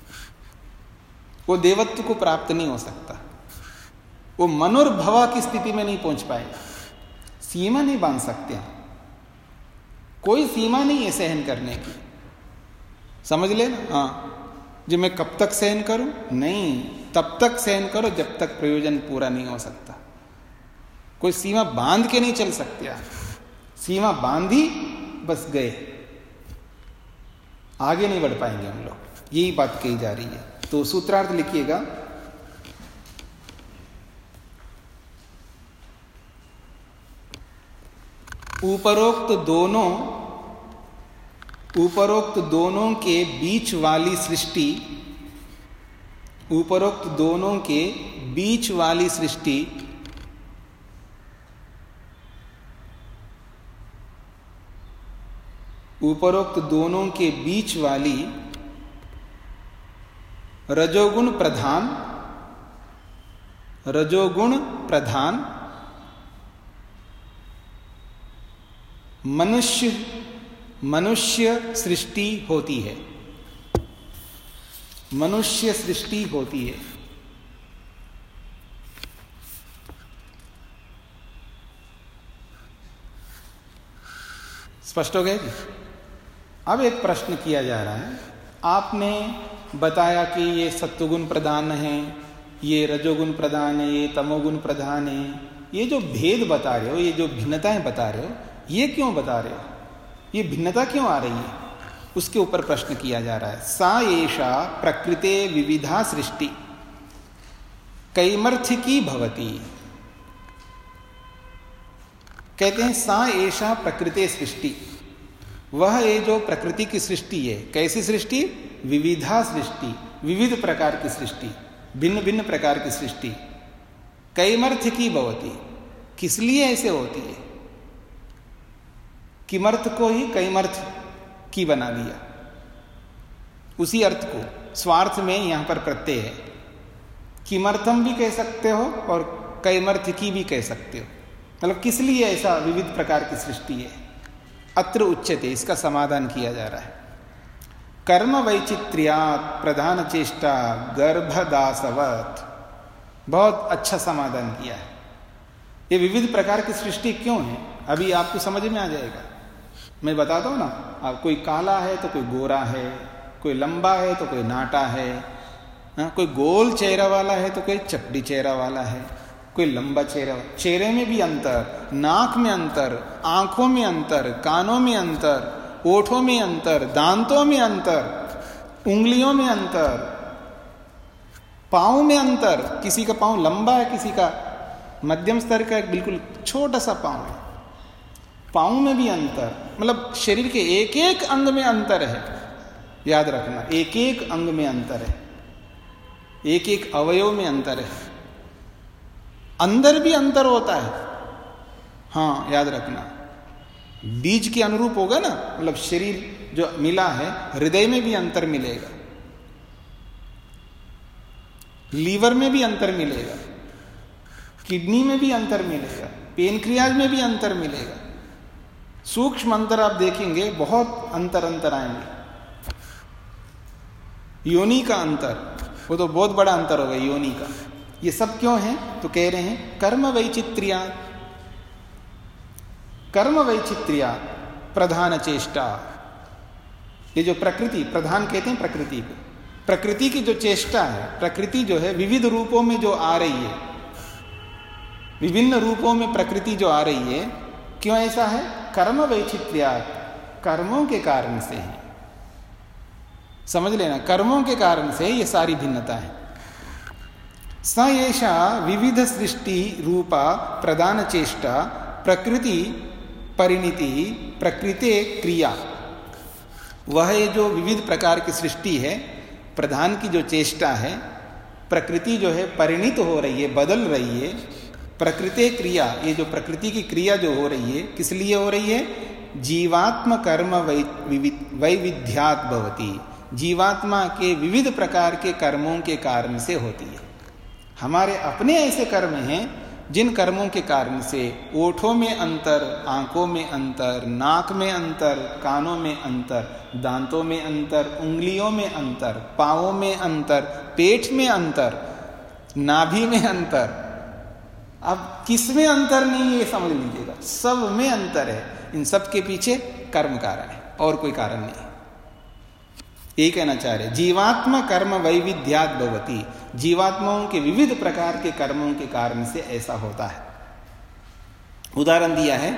वो देवत्व को प्राप्त नहीं हो सकता, वो मनोर्भवा की स्थिति में नहीं पहुंच पाएगा। सीमा नहीं बांध सकते, कोई सीमा नहीं है सहन करने की, समझ लेना। हाँ जी, मैं कब तक सहन करूं? नहीं, तब तक सहन करो जब तक प्रयोजन पूरा नहीं हो सकता। कोई सीमा बांध के नहीं चल सकते आप, सीमा बांधी बस गए, आगे नहीं बढ़ पाएंगे हम लोग। यही बात कही जा रही है। तो सूत्रार्थ लिखिएगा, उपरोक्त दोनों के बीच वाली सृष्टि, उपरोक्त दोनों के बीच वाली सृष्टि उपरोक्त दोनों के बीच वाली रजोगुण प्रधान मनुष्य सृष्टि होती है। मनुष्य सृष्टि होती है। स्पष्ट हो गया जी? अब एक प्रश्न किया जा रहा है, आपने बताया कि ये सत्वगुण प्रधान है, ये रजोगुण प्रधान है, ये तमोगुण प्रधान है। ये जो भेद बता रहे हो, ये जो भिन्नताएं बता रहे हो, ये क्यों बता रहे हो? ये भिन्नता क्यों आ रही है? उसके ऊपर प्रश्न किया जा रहा है। सा एषा प्रकृते विविधा सृष्टि कैमर्थ्यकी भवति। कहते हैं सा एषा प्रकृते सृष्टि, वह ये जो प्रकृति की सृष्टि है, कैसी सृष्टि? विविधा सृष्टि, विविध प्रकार की सृष्टि, भिन्न भिन्न प्रकार की सृष्टि। कैमर्थ्यकी भवति, किस लिए ऐसे होती है? किमर्थ को ही कैमर्थ की बना दिया, उसी अर्थ को स्वार्थ में यहां पर प्रत्यय है। किमर्थम भी कह सकते हो और कैमर्थ की भी कह सकते हो। मतलब किस लिए ऐसा विविध प्रकार की सृष्टि है? अत्र उच्यते, इसका समाधान किया जा रहा है। कर्म वैचित्र्यात् प्रधान चेष्टा गर्भदासवत्। बहुत अच्छा समाधान किया है। ये विविध प्रकार की सृष्टि क्यों है, अभी आपको समझ में आ जाएगा। मैं बताता हूं ना, आप कोई काला है तो कोई गोरा है, कोई लंबा है तो कोई नाटा है, कोई गोल चेहरा वाला है तो कोई चपटी चेहरा वाला है, कोई लंबा चेहरा। चेहरे में भी अंतर, नाक में अंतर, आंखों में अंतर, कानों में अंतर, ओठों में अंतर, दांतों में अंतर, उंगलियों में अंतर, पांव में अंतर। किसी का पांव लंबा है, किसी का मध्यम स्तर का बिल्कुल छोटा सा पांव है। पांव में भी अंतर, मतलब शरीर के एक एक अंग में अंतर है। याद रखना, एक एक अंग में अंतर है, एक एक अवयव में अंतर है। अंदर भी अंतर होता है। हाँ, याद रखना, बीज के अनुरूप होगा ना, मतलब शरीर जो मिला है, हृदय में भी अंतर मिलेगा, लीवर में भी अंतर मिलेगा, किडनी में भी अंतर मिलेगा, पेनक्रियाज में भी अंतर मिलेगा। सूक्ष्म अंतर आप देखेंगे, बहुत अंतर आएंगे। योनि का अंतर, वो तो बहुत बड़ा अंतर होगा योनि का। ये सब क्यों है? तो कह रहे हैं कर्म वैचित्र्या, कर्म वैचित्र्या प्रधान चेष्टा। ये जो प्रकृति, प्रधान कहते हैं प्रकृति को, प्रकृति की जो चेष्टा है, प्रकृति जो है विविध रूपों में जो आ रही है, विभिन्न रूपों में प्रकृति जो आ रही है, क्यों ऐसा है? कर्म वैचित्र्या, कर्मों के कारण से है। समझ लेना, कर्मों के कारण से ये सारी भिन्नता है। स एषा विविध सृष्टि रूपा प्रधान चेष्टा प्रकृति परिणति प्रकृते क्रिया। वह ये जो विविध प्रकार की सृष्टि है, प्रधान की जो चेष्टा है, प्रकृति जो है परिणित हो रही है, बदल रही है। प्रकृते क्रिया, ये जो प्रकृति की क्रिया जो हो रही है, किस लिए हो रही है? जीवात्म कर्म वैविध्यात् भवति। जीवात्मा के विविध प्रकार के कर्मों के कारण से होती है। हमारे अपने ऐसे कर्म हैं जिन कर्मों के कारण से ओठों में अंतर, आंखों में अंतर, नाक में अंतर, कानों में अंतर, दांतों में अंतर, उंगलियों में अंतर, पांवों में अंतर, पेट में अंतर, नाभि में अंतर। अब किसमें अंतर नहीं है ये समझ लीजिएगा, सब में अंतर है। इन सब के पीछे कर्म कारण है, और कोई कारण नहीं। यही कहना चाह रहे, जीवात्मा कर्म वैविध्यात् भवति। जीवात्माओं के विविध प्रकार के कर्मों के कारण से ऐसा होता है। उदाहरण दिया है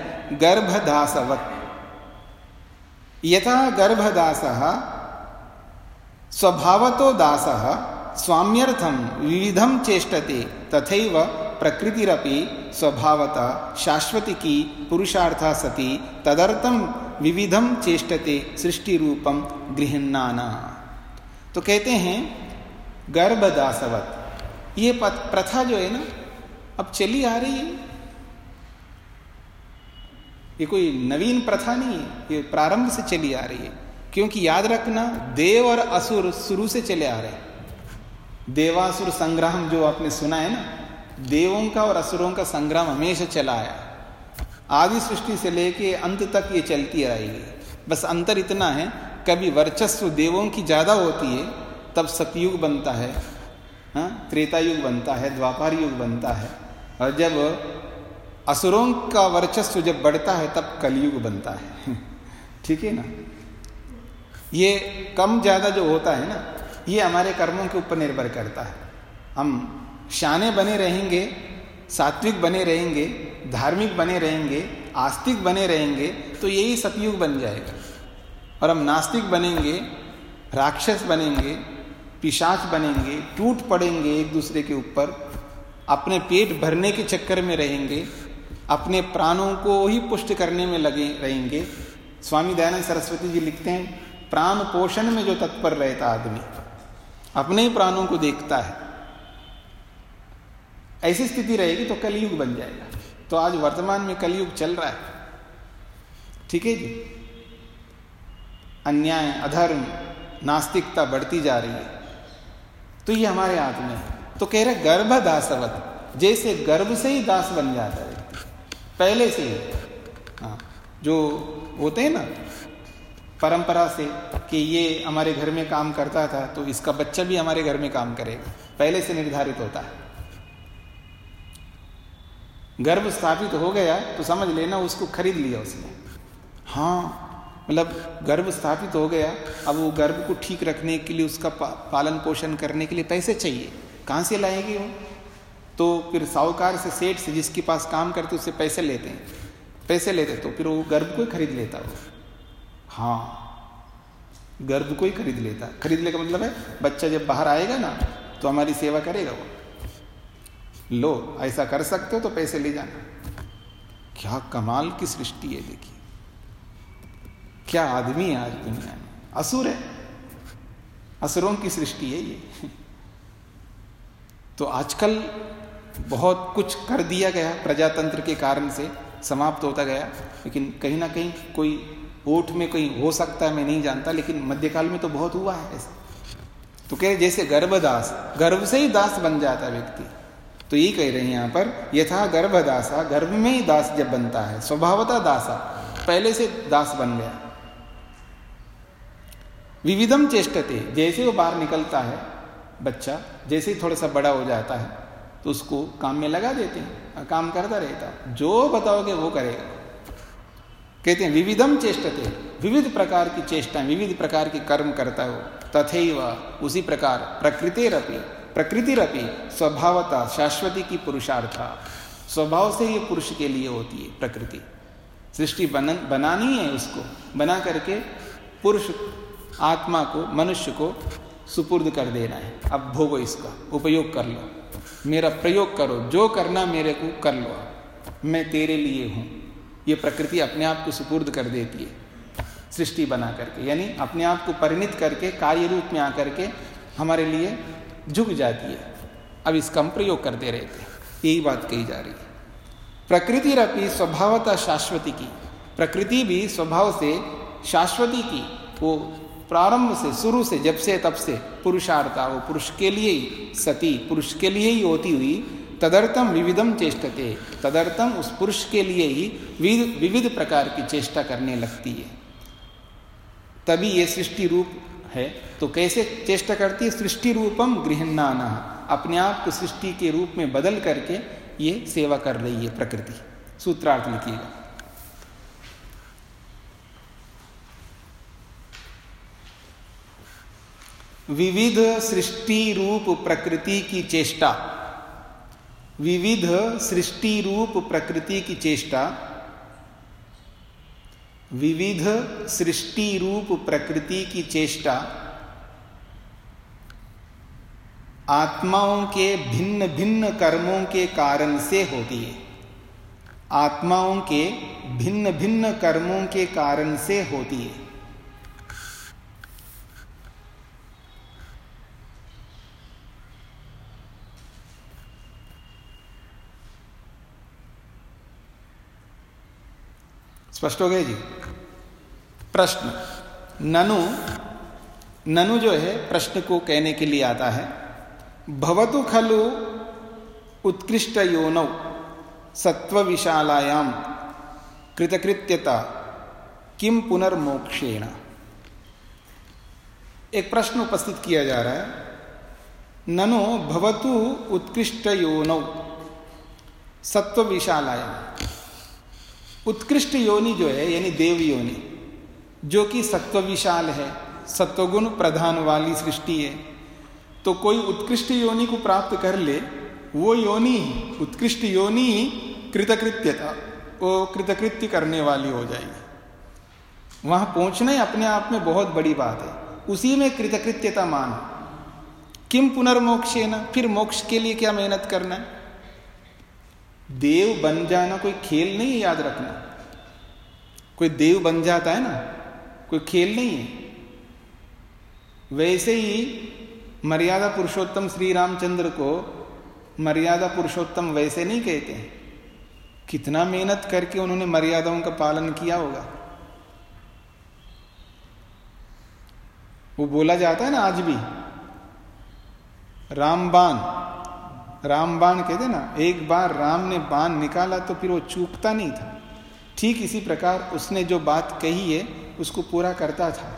गर्भदासवत्। यथा गर्भदासः स्वभावतो दासः स्वाम्यर्थं विविधं चेष्टते तथैव प्रकृतिरपि स्वभावतः शाश्वतिकी पुरुषार्था सती तदर्थं विविधं चेष्टते सृष्टि रूपम गृह्णाना। तो कहते हैं गर्भदासवत, ये प्रथा जो है ना अब चली आ रही है, ये कोई नवीन प्रथा नहीं है, ये प्रारंभ से चली आ रही है। क्योंकि याद रखना, देव और असुर शुरू से चले आ रहे हैं। देवासुर संग्राम जो आपने सुना है ना, देवों का और असुरों का संग्राम हमेशा चला आया, आदि सृष्टि से लेके अंत तक ये चलती रहेगी। बस अंतर इतना है, कभी वर्चस्व देवों की ज्यादा होती है तब सतयुग बनता है, त्रेता युग बनता है, द्वापर युग बनता है, और जब असुरों का वर्चस्व जब बढ़ता है तब कलयुग बनता है। ठीक है ना। ये कम ज्यादा जो होता है ना, ये हमारे कर्मों के ऊपर निर्भर करता है। हम शाने बने रहेंगे, सात्विक बने रहेंगे, धार्मिक बने रहेंगे, आस्तिक बने रहेंगे तो यही सतयुग बन जाएगा। और हम नास्तिक बनेंगे, राक्षस बनेंगे, पिशाच बनेंगे, टूट पड़ेंगे एक दूसरे के ऊपर, अपने पेट भरने के चक्कर में रहेंगे, अपने प्राणों को ही पुष्ट करने में लगे रहेंगे। स्वामी दयानंद सरस्वती जी लिखते हैं, प्राण पोषण में जो तत्पर रहता आदमी अपने ही प्राणों को देखता है, ऐसी स्थिति रहेगी तो कलयुग बन जाएगा। तो आज वर्तमान में कलयुग चल रहा है। ठीक है जी। अन्याय, अधर्म, नास्तिकता बढ़ती जा रही है, तो ये हमारे हाथ में है। तो कह रहे गर्भ दासवत, जैसे गर्भ से ही दास बन जाता है पहले से ही। हाँ, जो होते हैं ना परंपरा से कि ये हमारे घर में काम करता था तो इसका बच्चा भी हमारे घर में काम करेगा, पहले से निर्धारित होता है। गर्भ स्थापित हो गया तो समझ लेना उसको खरीद लिया उसने। हाँ, मतलब गर्भ स्थापित हो गया, अब वो गर्भ को ठीक रखने के लिए, उसका पालन पोषण करने के लिए पैसे चाहिए। कहाँ से लाएगी वो? तो फिर साहूकार से, सेठ से, जिसके पास काम करते उससे पैसे लेते हैं, पैसे लेते तो फिर वो गर्भ को ही खरीद लेता वो। हाँ, गर्भ को ही खरीद लेता। खरीदने का मतलब है बच्चा जब बाहर आएगा ना तो हमारी सेवा करेगा वो। लो, ऐसा कर सकते हो तो पैसे ले जाना। क्या कमाल की सृष्टि है, देखिए क्या आदमी है आज दुनिया में। असुर है, असुरों की सृष्टि है ये। तो आजकल बहुत कुछ कर दिया गया, प्रजातंत्र के कारण से समाप्त होता गया, लेकिन कहीं ना कहीं कोई ओठ में कहीं हो सकता है, मैं नहीं जानता, लेकिन मध्यकाल में तो बहुत हुआ है ऐसा। तो कह जैसे गर्भदास, गर्भ से ही दास बन जाता है व्यक्ति। तो यही कह रहे हैं यहाँ पर, यथा गर्भदासा, गर्भ में ही दास जब बनता है, स्वभावतः दासा, पहले से दास बन गया। विविधम चेष्टते, जैसे वो बाहर निकलता है बच्चा, जैसे ही थोड़ा सा बड़ा हो जाता है तो उसको काम में लगा देते हैं, काम करता रहता, जो बताओगे वो करेगा। कहते हैं विविधम चेष्टते, विविध प्रकार की चेष्टा, विविध प्रकार की कर्म करता हो। तथैव, उसी प्रकार, प्रकृतिरपि स्वभावतः शाश्वती की पुरुषार्था, स्वभाव से ये पुरुष के लिए होती है प्रकृति। सृष्टि बनानी है, उसको बना करके पुरुष आत्मा को, मनुष्य को सुपुर्द कर देना है। अब भोगो, इसका उपयोग कर लो, मेरा प्रयोग करो, जो करना मेरे को कर लो, मैं तेरे लिए हूं। ये प्रकृति अपने आप को सुपुर्द कर देती है सृष्टि बना करके, यानी अपने आप को परिणित करके कार्य रूप में आकर के हमारे लिए झुक जाती है। अब इसका हम प्रयोग करते रहते हैं, यही बात कही जा रही है। प्रकृतिरपि स्वभावतः शाश्वती की, प्रकृति भी स्वभाव से शाश्वती की, वो प्रारंभ से, शुरू से, जब से तब से पुरुषार्था, वो पुरुष के लिए ही, सती पुरुष के लिए ही होती हुई, तदर्थम विविधम चेष्टते, तदर्थम उस पुरुष के लिए ही विविध प्रकार की चेष्टा करने लगती है। तभी ये सृष्टि रूप है। तो कैसे चेष्टा करती है? सृष्टि रूपम गृह्णाना, अपने आप को सृष्टि के रूप में बदल करके ये सेवा कर रही है प्रकृति। सूत्रार्थ लिखिएगा। विविध सृष्टि रूप प्रकृति की चेष्टा, विविध सृष्टि रूप प्रकृति की चेष्टा, विविध सृष्टि रूप प्रकृति की चेष्टा आत्माओं के भिन्न भिन्न कर्मों के कारण से होती है। आत्माओं के भिन्न भिन्न कर्मों के कारण से होती है। स्पष्ट हो गया जी। प्रश्न ननु, ननु जो है प्रश्न को कहने के लिए आता है। भवतु खलु उत्कृष्ट योनौ सत्व विशालायाम कृतकृत्यता किम पुनर्मोक्षेण। एक प्रश्न उपस्थित किया जा रहा है। ननु भवतु उत्कृष्ट योनौ सत्व विशालायाम। उत्कृष्ट योनि जो है यानी देव योनि, जो कि सत्व विशाल है, सत्वगुण प्रधान वाली सृष्टि है। तो कोई उत्कृष्ट योनि को प्राप्त कर ले, वो योनि उत्कृष्ट योनि कृतकृत्यता, वो कृतकृत्य करने वाली हो जाएगी। वहां पहुंचना ही अपने आप में बहुत बड़ी बात है, उसी में कृतकृत्यता मान। किम पुनर्मोक्षेण, फिर मोक्ष के लिए क्या मेहनत करना है। देव बन जाना कोई खेल नहीं है, याद रखना। कोई देव बन जाता है ना, कोई खेल नहीं है। वैसे ही मर्यादा पुरुषोत्तम श्री रामचंद्र को मर्यादा पुरुषोत्तम वैसे नहीं कहते हैं। कितना मेहनत करके उन्होंने मर्यादाओं का पालन किया होगा। वो बोला जाता है ना आज भी, रामबाण कहते ना, एक बार राम ने बाण निकाला तो फिर वो चूकता नहीं था। ठीक इसी प्रकार उसने जो बात कही है उसको पूरा करता था।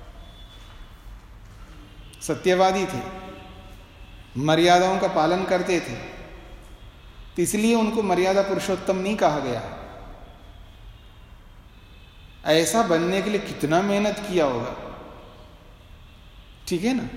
सत्यवादी थे, मर्यादाओं का पालन करते थे, तो इसलिए उनको मर्यादा पुरुषोत्तम नहीं कहा गया। ऐसा बनने के लिए कितना मेहनत किया होगा, ठीक है ना।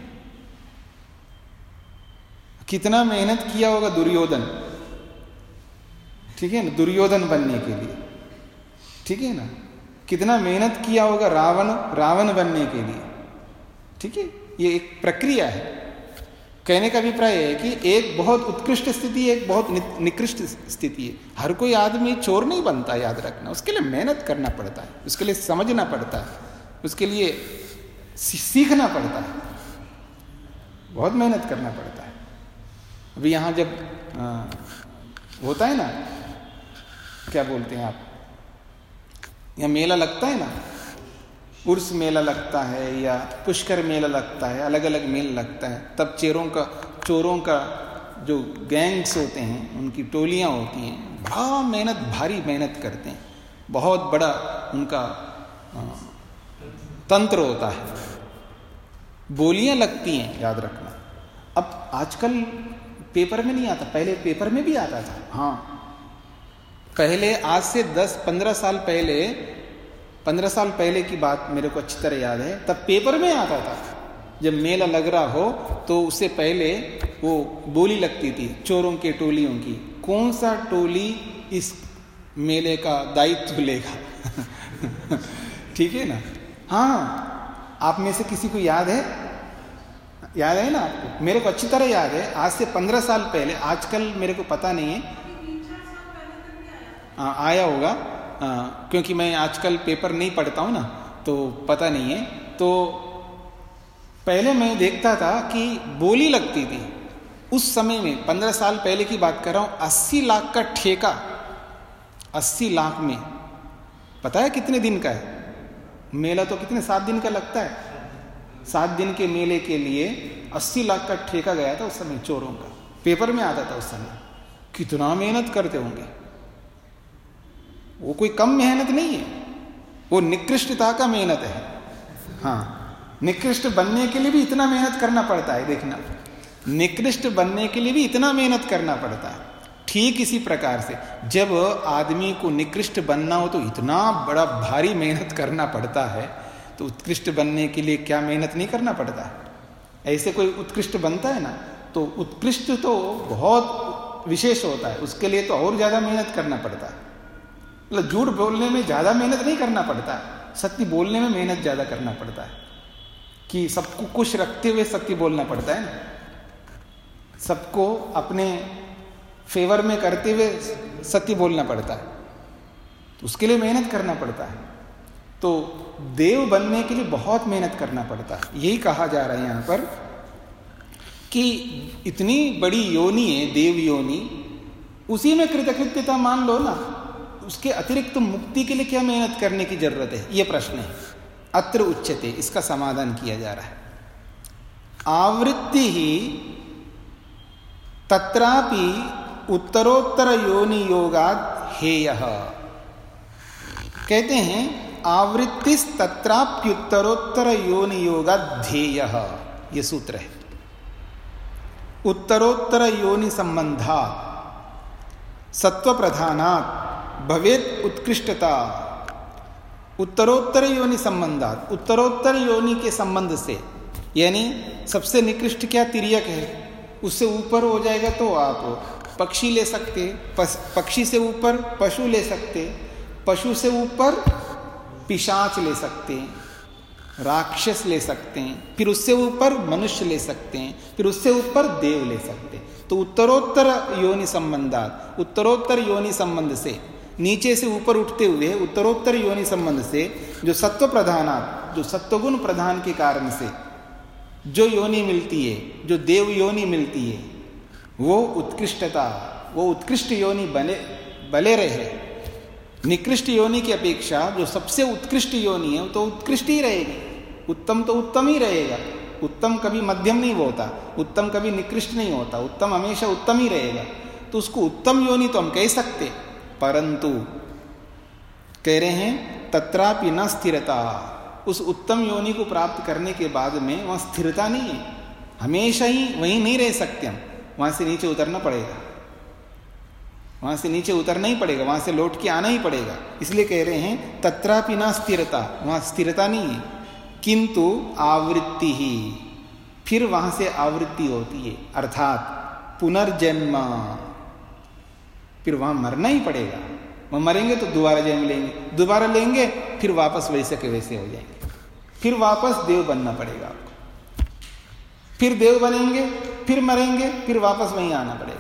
कितना मेहनत किया होगा दुर्योधन, ठीक है ना, दुर्योधन बनने के लिए, ठीक है ना। कितना मेहनत किया होगा रावण बनने के लिए, ठीक है। ये एक प्रक्रिया है। कहने का अभिप्राय है कि एक बहुत उत्कृष्ट स्थिति है, एक बहुत निकृष्ट स्थिति है। हर कोई आदमी चोर नहीं बनता, याद रखना। उसके लिए मेहनत करना पड़ता है, उसके लिए समझना पड़ता है, उसके लिए सीखना पड़ता है, बहुत मेहनत करना पड़ता है। अभी यहाँ जब होता है ना, क्या बोलते हैं आप, यहाँ मेला लगता है ना, उर्स मेला लगता है या पुष्कर मेला लगता है, अलग अलग मेला लगता है। तब चोरों का जो गैंग्स होते हैं, उनकी टोलियाँ होती हैं, भारी मेहनत करते हैं। बहुत बड़ा उनका तंत्र होता है, बोलियां लगती हैं, याद रखना। अब आजकल पेपर में नहीं आता, पहले पेपर में भी आता था। हाँ, पहले आज से 10-15 साल पहले, 15 साल पहले की बात मेरे को अच्छी तरह याद है। तब पेपर में आता था, जब मेला लग रहा हो तो उससे पहले वो बोली लगती थी चोरों के टोलियों की, कौन सा टोली इस मेले का दायित्व लेगा। ठीक है ना। हाँ, आप में से किसी को याद है ना आपको? मेरे को अच्छी तरह याद है, आज से 15 साल पहले, आजकल मेरे को पता नहीं है। आया होगा, क्योंकि मैं आजकल पेपर नहीं पढ़ता हूं ना, तो पता नहीं है। तो पहले मैं देखता था कि बोली लगती थी उस समय में, 15 साल पहले की बात कर रहा हूं। 80 लाख का ठेका, 80 लाख में पता है कितने दिन का है मेला? तो कितने 7 दिन का लगता है। 7 दिन के मेले के लिए 80 लाख का ठेका गया था उस समय चोरों का, पेपर में आता था उस समय। कितना मेहनत करते होंगे वो, कोई कम मेहनत नहीं है, वो निकृष्टता का मेहनत है। हाँ, निकृष्ट बनने के लिए भी इतना मेहनत करना पड़ता है। देखना, निकृष्ट बनने के लिए भी इतना मेहनत करना पड़ता है। ठीक इसी प्रकार से जब आदमी को निकृष्ट बनना हो तो इतना बड़ा भारी मेहनत करना पड़ता है, तो उत्कृष्ट बनने के लिए क्या मेहनत नहीं करना पड़ता है। ऐसे कोई उत्कृष्ट बनता है ना, तो उत्कृष्ट तो बहुत विशेष होता है, उसके लिए तो और ज्यादा मेहनत करना पड़ता है। मतलब झूठ बोलने में ज्यादा मेहनत नहीं करना पड़ता है, सत्य बोलने में मेहनत ज्यादा करना पड़ता है, कि सबको खुश रखते हुए सत्य बोलना पड़ता है ना। सबको अपने फेवर में करते हुए सत्य बोलना पड़ता है, तो उसके लिए मेहनत करना पड़ता है। तो देव बनने के लिए बहुत मेहनत करना पड़ता है। यही कहा जा रहा है यहाँ पर कि इतनी बड़ी योनि है देव योनि, उसी में कृतकृत्यता मान लो ना, उसके अतिरिक्त तो मुक्ति के लिए क्या मेहनत करने की जरूरत है, ये प्रश्न है। अत्र उच्यते, इसका समाधान किया जा रहा है। आवृत्ति ही तत्रापि उत्तरोत्तर योनि योगाद हेयः। कहते हैं आवृत्तिस तत्राप्युत्तरोत्तर योनि योगाद ध्येयः, ये सूत्र है। उत्तरोत्तर योनि संबंधा सत्व प्रधानात् भवेत् उत्कृष्टता। उत्तरोत्तर योनि संबंधात, उत्तरोत्तर योनि के संबंध से, यानी सबसे निकृष्ट क्या तिर्यक है, उससे ऊपर हो जाएगा तो आप पक्षी ले सकते, पक्षी से ऊपर पशु ले सकते, पशु से ऊपर पिशाच ले सकते हैं, राक्षस ले सकते हैं, फिर उससे ऊपर मनुष्य ले सकते हैं, फिर उससे ऊपर देव ले सकते हैं। तो उत्तरोत्तर योनि संबंधात, उत्तरोत्तर योनि संबंध से, नीचे से ऊपर उठते हुए उत्तरोत्तर योनि संबंध से जो सत्व प्रधानात, जो सत्वगुण प्रधान के कारण से जो योनि मिलती है, जो देव योनि मिलती है, वो उत्कृष्टता, वो उत्कृष्ट योनि बले रहे। निकृष्ट योनि की अपेक्षा जो सबसे उत्कृष्ट योनि है तो उत्कृष्ट ही रहेगी, उत्तम तो उत्तम ही रहेगा। उत्तम कभी मध्यम नहीं होता, उत्तम कभी निकृष्ट नहीं होता, उत्तम हमेशा उत्तम ही रहेगा। तो उसको उत्तम योनि तो हम कह सकते, परंतु कह रहे हैं तत्रापि न स्थिरता, उस उत्तम योनि को प्राप्त करने के बाद में वहां स्थिरता नहीं है, हमेशा ही वहीं नहीं रह सकते हम, वहां से नीचे उतरना पड़ेगा, वहां से नीचे उतरना ही पड़ेगा, वहां से लौट के आना ही पड़ेगा। इसलिए कह रहे हैं तत्रापि न स्थिरता, वहां स्थिरता नहीं है, किंतु आवृत्ति ही, फिर वहां से आवृत्ति होती है, अर्थात पुनर्जन्म, फिर वहां मरना ही पड़ेगा। वहां मरेंगे तो दोबारा जन्म लेंगे, दोबारा लेंगे फिर वापस वैसे के वैसे हो जाएंगे, फिर वापस देव बनना पड़ेगा आपको, फिर देव बनेंगे, फिर मरेंगे, फिर वापस वहीं आना पड़ेगा।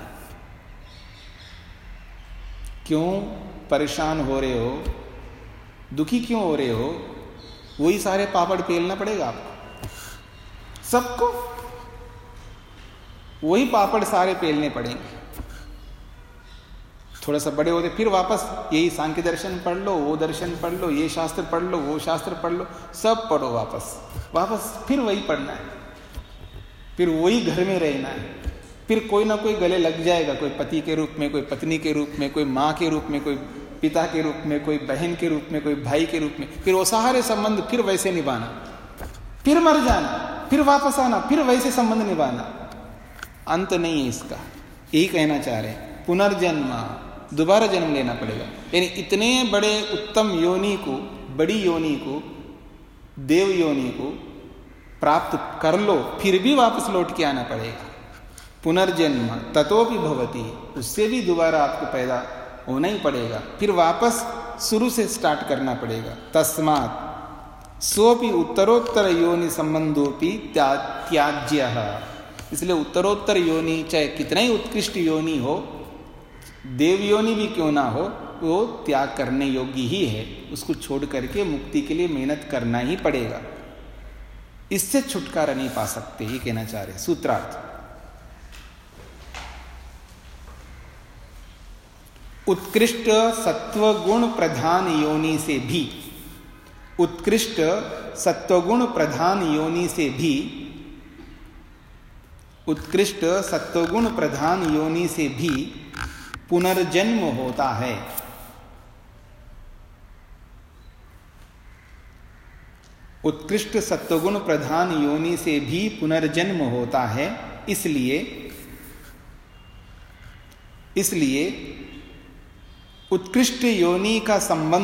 क्यों परेशान हो रहे हो, दुखी क्यों हो रहे हो? वही सारे पापड़ पेलना पड़ेगा आपको, सबको वही पापड़ सारे पेलने पड़ेंगे। थोड़ा सा बड़े होते फिर वापस यही सांख्य दर्शन पढ़ लो, वो दर्शन पढ़ लो, ये शास्त्र पढ़ लो, वो शास्त्र पढ़ लो, सब पढ़ो, वापस फिर वही पढ़ना है, फिर वही घर में रहना है, फिर कोई ना कोई गले लग जाएगा, कोई पति के रूप में, कोई पत्नी के रूप में, कोई माँ के रूप में, कोई पिता के रूप में, कोई बहन के रूप में, कोई भाई के रूप में, फिर वो सारे संबंध फिर वैसे निभाना, फिर मर जाना, फिर वापस आना, फिर वैसे संबंध निभाना, अंत नहीं है इसका। यही कहना चाह रहे हैं, पुनर्जन्म, दोबारा जन्म लेना पड़ेगा। यानी इतने बड़े उत्तम योनि को, बड़ी योनि को, देव योनि को प्राप्त कर लो, फिर भी वापस लौट के आना पड़ेगा। पुनर्जन्म ततोपि भवति, उससे भी दोबारा आपको पैदा होना ही पड़ेगा, फिर वापस शुरू से स्टार्ट करना पड़ेगा। तस्मात् सोपि उत्तरोत्तर योनि संबंधोपि त्याज्यः, इसलिए उत्तरोत्तर योनि चाहे कितना ही उत्कृष्ट योनि हो, देव योनि भी क्यों ना हो, वो त्याग करने योग्य ही है, उसको छोड़ करके मुक्ति के लिए मेहनत करना ही पड़ेगा, इससे छुटकारा नहीं पा सकते, ये कहना चाह रहे। सूत्रार्थ, उत्कृष्ट सत्वगुण प्रधान योनि से भी, उत्कृष्ट सत्वगुण प्रधान योनि से भी, उत्कृष्ट सत्वगुण प्रधान योनि से भी पुनर्जन्म होता है। उत्कृष्ट सत्वगुण प्रधान योनि से भी पुनर्जन्म होता है, इसलिए उत्कृष्ट योनि का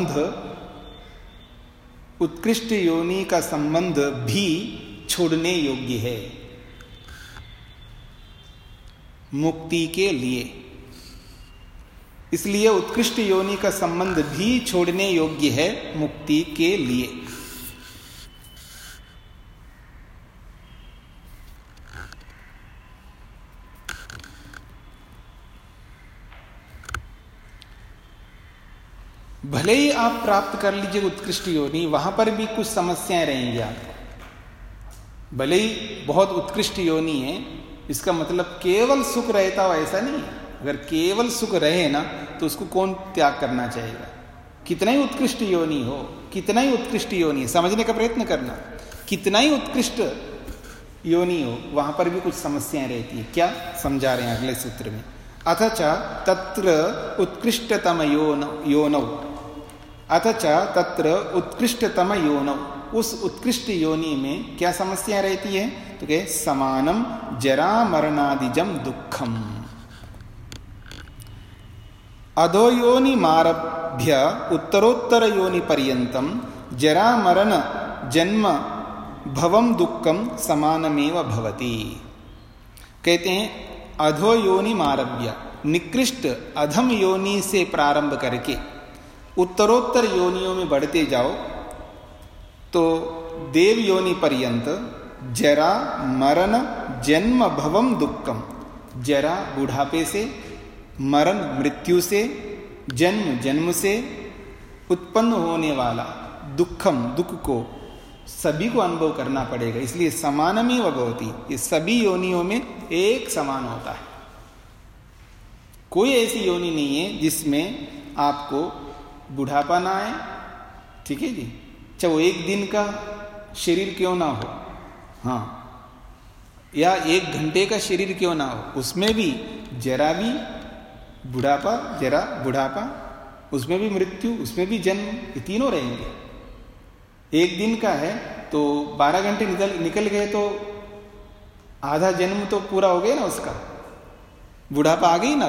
संबंध भी छोड़ने योग्य है मुक्ति के लिए। इसलिए उत्कृष्ट योनि का संबंध भी छोड़ने योग्य है मुक्ति के लिए। भले ही आप प्राप्त कर लीजिए उत्कृष्ट योनि, वहां पर भी कुछ समस्याएं रहेंगी आपको। भले ही बहुत उत्कृष्ट योनि है, इसका मतलब केवल सुख रहता हो ऐसा नहीं है। अगर केवल सुख रहे ना तो उसको कौन त्याग करना चाहेगा। कितना ही उत्कृष्ट योनि हो, कितना ही उत्कृष्ट योनि, समझने का प्रयत्न करना, कितना ही उत्कृष्ट योनि हो वहां पर भी कुछ समस्याएं रहती है। क्या समझा रहे हैं अगले सूत्र में, अथ च तत्र उत्कृष्टतम योनौ, अथ च तत्र उत्कृष्टतम योनौ, उस उत्कृष्ट योनि में क्या समस्या रहती है, तो क्या, समानम जरा मरणादिजम दुखम, अधो योनि मारभ्य उत्तरोत्तर योनि पर्यंतम जरा मरण जन्म भवम दुखम समानमेव भवति। कहते हैं अधो योनि मारभ्य, निकृष्ट अधम योनि से प्रारंभ करके उत्तरोत्तर योनियों में बढ़ते जाओ तो देव योनि पर्यंत जरा मरण जन्म भवम दुखम, जरा बुढ़ापे से, मरण मृत्यु से, जन्म जन्म से उत्पन्न होने वाला दुखम दुख को सभी को अनुभव करना पड़ेगा। इसलिए समानमेव भवति, ये सभी योनियों में एक समान होता है। कोई ऐसी योनि नहीं है जिसमें आपको बुढ़ापा ना आए, ठीक है जी, चाहे वो एक दिन का शरीर क्यों ना हो, हाँ, या एक घंटे का शरीर क्यों ना हो, उसमें भी जरा भी बुढ़ापा, जरा बुढ़ापा, उसमें भी मृत्यु, उसमें भी जन्म, ये तीनों रहेंगे। एक दिन का है तो 12 घंटे निकल गए तो आधा जन्म तो पूरा हो गया ना, उसका बुढ़ापा आ गई ना।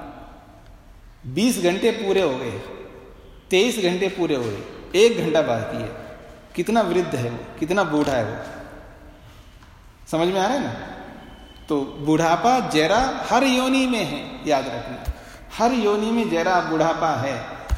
20 घंटे पूरे हो गए, 23 घंटे पूरे हो गए, 1 घंटा बाकी है। कितना वृद्ध है वो, कितना बूढ़ा है वो, समझ में आ रहा है ना। तो बुढ़ापा जरा हर योनि में है, याद रखना, हर योनि में जरा बुढ़ापा है।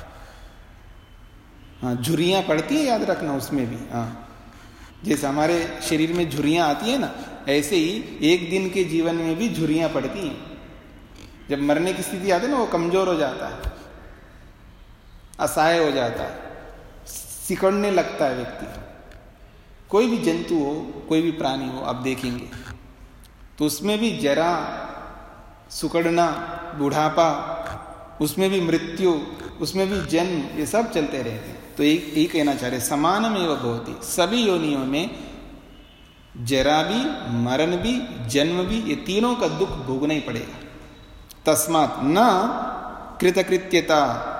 हाँ, झुर्रियां पड़ती है, याद रखना उसमें भी। हाँ, जैसे हमारे शरीर में झुर्रियां आती है ना, ऐसे ही एक दिन के जीवन में भी झुर्रियां पड़ती हैं। जब मरने की स्थिति आती है ना, वो कमजोर हो जाता है, असहाय हो जाता है, सिकुड़ने लगता है व्यक्ति। कोई भी जंतु हो, कोई भी प्राणी हो, आप देखेंगे तो उसमें भी जरा, सुकड़ना, बुढ़ापा, उसमें भी मृत्यु, उसमें भी जन्म, ये सब चलते रहते हैं। तो एक कहना चाह रहे, समानमेव भवति, सभी योनियों में जरा भी, मरण भी, जन्म भी, ये तीनों का दुख भोगना ही पड़ेगा। तस्मात् न कृतकृत्यता,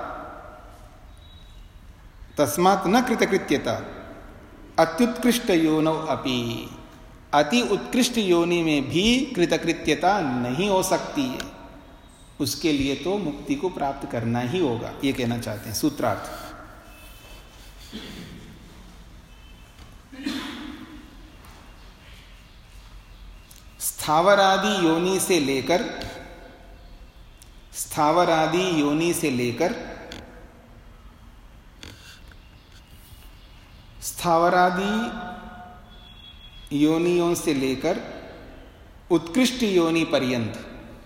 तस्मात् न कृतकृत्यता अत्युत्कृष्ट योनौ अपि, अति उत्कृष्ट योनि में भी कृतकृत्यता नहीं हो सकती है। उसके लिए तो मुक्ति को प्राप्त करना ही होगा, ये कहना चाहते हैं सूत्रार्थ। स्थावरादि योनि से लेकर, स्थावरादि योनि से लेकर, स्थावरादि योनियों से लेकर उत्कृष्ट योनि पर्यंत,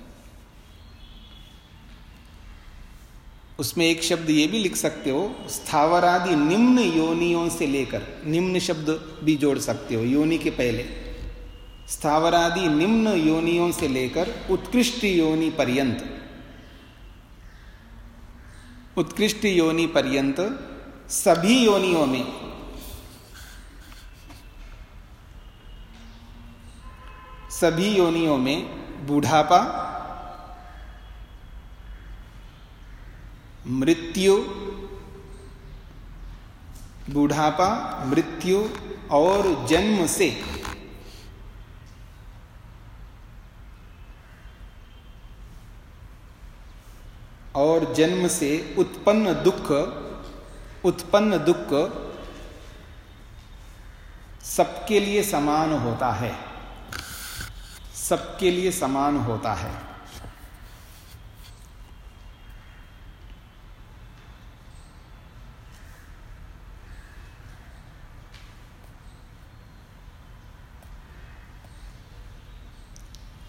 उसमें एक शब्द ये भी लिख सकते हो, स्थावरादि निम्न योनियों से लेकर, निम्न शब्द भी जोड़ सकते हो योनि के पहले, स्थावरादि निम्न योनियों से लेकर उत्कृष्ट योनि पर्यंत, उत्कृष्ट योनि पर्यंत सभी योनियों में, सभी योनियों में बुढ़ापा, मृत्यु, बुढ़ापा, मृत्यु और जन्म से, और जन्म से उत्पन्न दुख, उत्पन्न दुख सबके लिए समान होता है, सबके लिए समान होता है।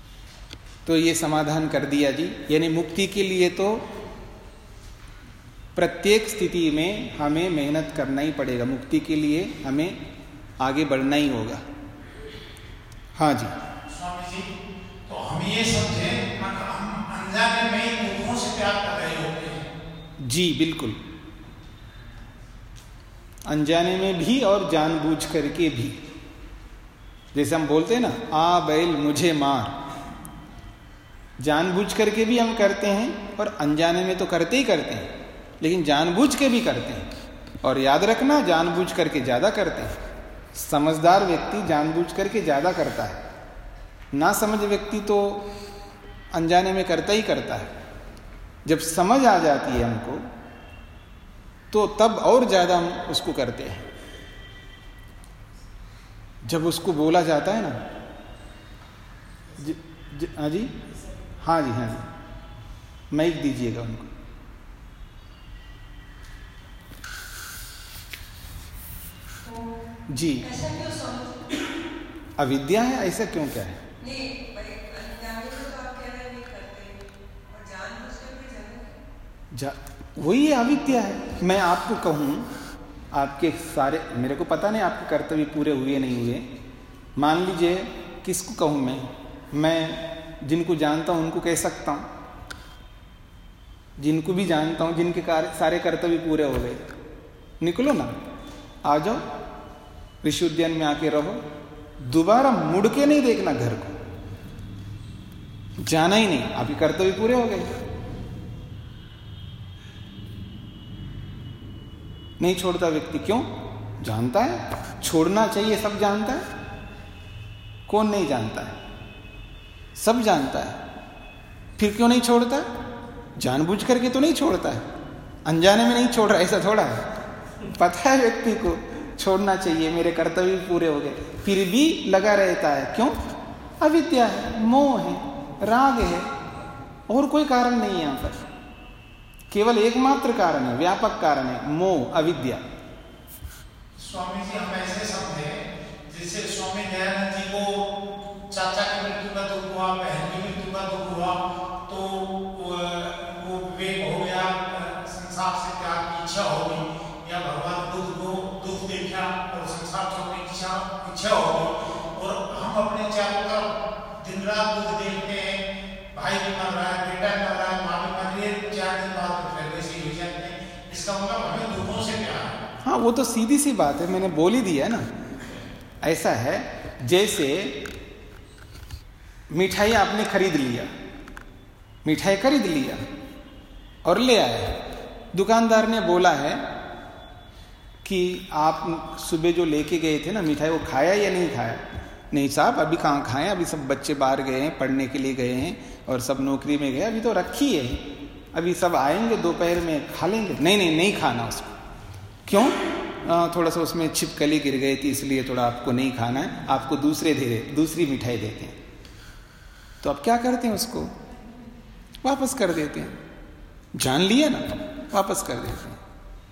तो ये समाधान कर दिया जी। यानी मुक्ति के लिए तो प्रत्येक स्थिति में हमें मेहनत करना ही पड़ेगा, मुक्ति के लिए हमें आगे बढ़ना ही होगा। हाँ जी स्वामी जी, तो हम ये समझे हम अनजाने में दुखों से प्यार कर रहे होते हैं। जी बिल्कुल, अनजाने में भी और जानबूझ करके भी। जैसे हम बोलते हैं ना, आ बैल मुझे मार, जानबूझ करके भी हम करते हैं और अनजाने में तो करते ही करते हैं, लेकिन जानबूझ के भी करते हैं। और याद रखना, जानबूझ करके ज्यादा करते हैं। समझदार व्यक्ति जानबूझ करके ज्यादा करता है, ना समझ व्यक्ति तो अनजाने में करता ही करता है। जब समझ आ जाती है हमको तो तब और ज्यादा हम उसको करते हैं। जब उसको बोला जाता है ना, हाँ जी, हाँ जी, हाँ जी, माइक दीजिएगा उनको। जी, अविद्या है, ऐसा क्यों, क्या है? वही अविद्या है। मैं आपको कहूं, आपके सारे, मेरे को पता नहीं आपके कर्तव्य पूरे हुए नहीं हुए, मान लीजिए किसको कहूं मैं जिनको जानता हूं उनको कह सकता हूं, जिनको भी जानता हूं जिनके सारे कर्तव्य पूरे हो गए, निकलो ना, आ जाओ ऋषि उद्यान में आके रहो, दोबारा मुड़ के नहीं देखना घर को, जाना ही नहीं, आपके कर्तव्य पूरे हो गए। नहीं छोड़ता व्यक्ति, क्यों? जानता है छोड़ना चाहिए, सब जानता है। कौन नहीं जानता है? सब जानता है, फिर क्यों नहीं छोड़ता? जानबूझ करके तो नहीं छोड़ता है, अनजाने में नहीं छोड़ रहा, ऐसा थोड़ा है। पता है व्यक्ति को छोड़ना चाहिए, मेरे कर्तव्य पूरे हो गए, फिर भी लगा रहता है, क्यों? अविद्या है, मोह है, राग है, और कोई कारण नहीं है। यहां पर केवल एकमात्र कारण है, व्यापक कारण है, मोह, अविद्या। स्वामी जी, हम ऐसे समझे जैसे स्वामी दयानंद जी को चाचा की मृत्यु का दुख हुआ, बहन की मृत्यु का दुख हुआ, तो वो विवेक हो गया, संसार से त्याग की इच्छा हो गई, या भगवान बुद्ध को दुख देखा और संसार छोड़ने की इच्छा हो गई, और हम अपने चारों तरफ दिन रात दुख देखते हैं, भाई भी मर रहा है, बेटा मर रहा है, माँ भी मर रही है, 4 दिन बाद फिर वैसे ही हो जाते हैं। इसका मतलब हमें दुखों से प्यार है। हाँ, वो तो सीधी सी बात है, मैंने बोल ही दिया ना। ऐसा है जैसे मिठाई आपने खरीद लिया, मिठाई खरीद लिया और ले आए, दुकानदार ने बोला है कि आप सुबह जो लेके गए थे ना मिठाई, वो खाया या नहीं खाया? नहीं साहब, अभी कहाँ खाएं, अभी सब बच्चे बाहर गए हैं, पढ़ने के लिए गए हैं और सब नौकरी में गए, अभी तो रखी है, अभी सब आएंगे दोपहर में खा लेंगे। नहीं खाना उसको। क्यों? थोड़ा सा उसमें छिपकली गिर गई थी, इसलिए थोड़ा आपको नहीं खाना है, आपको दूसरी मिठाई देते हैं। तो अब क्या करते हैं, उसको वापस कर देते हैं। जान लिया ना, वापस कर देते हैं।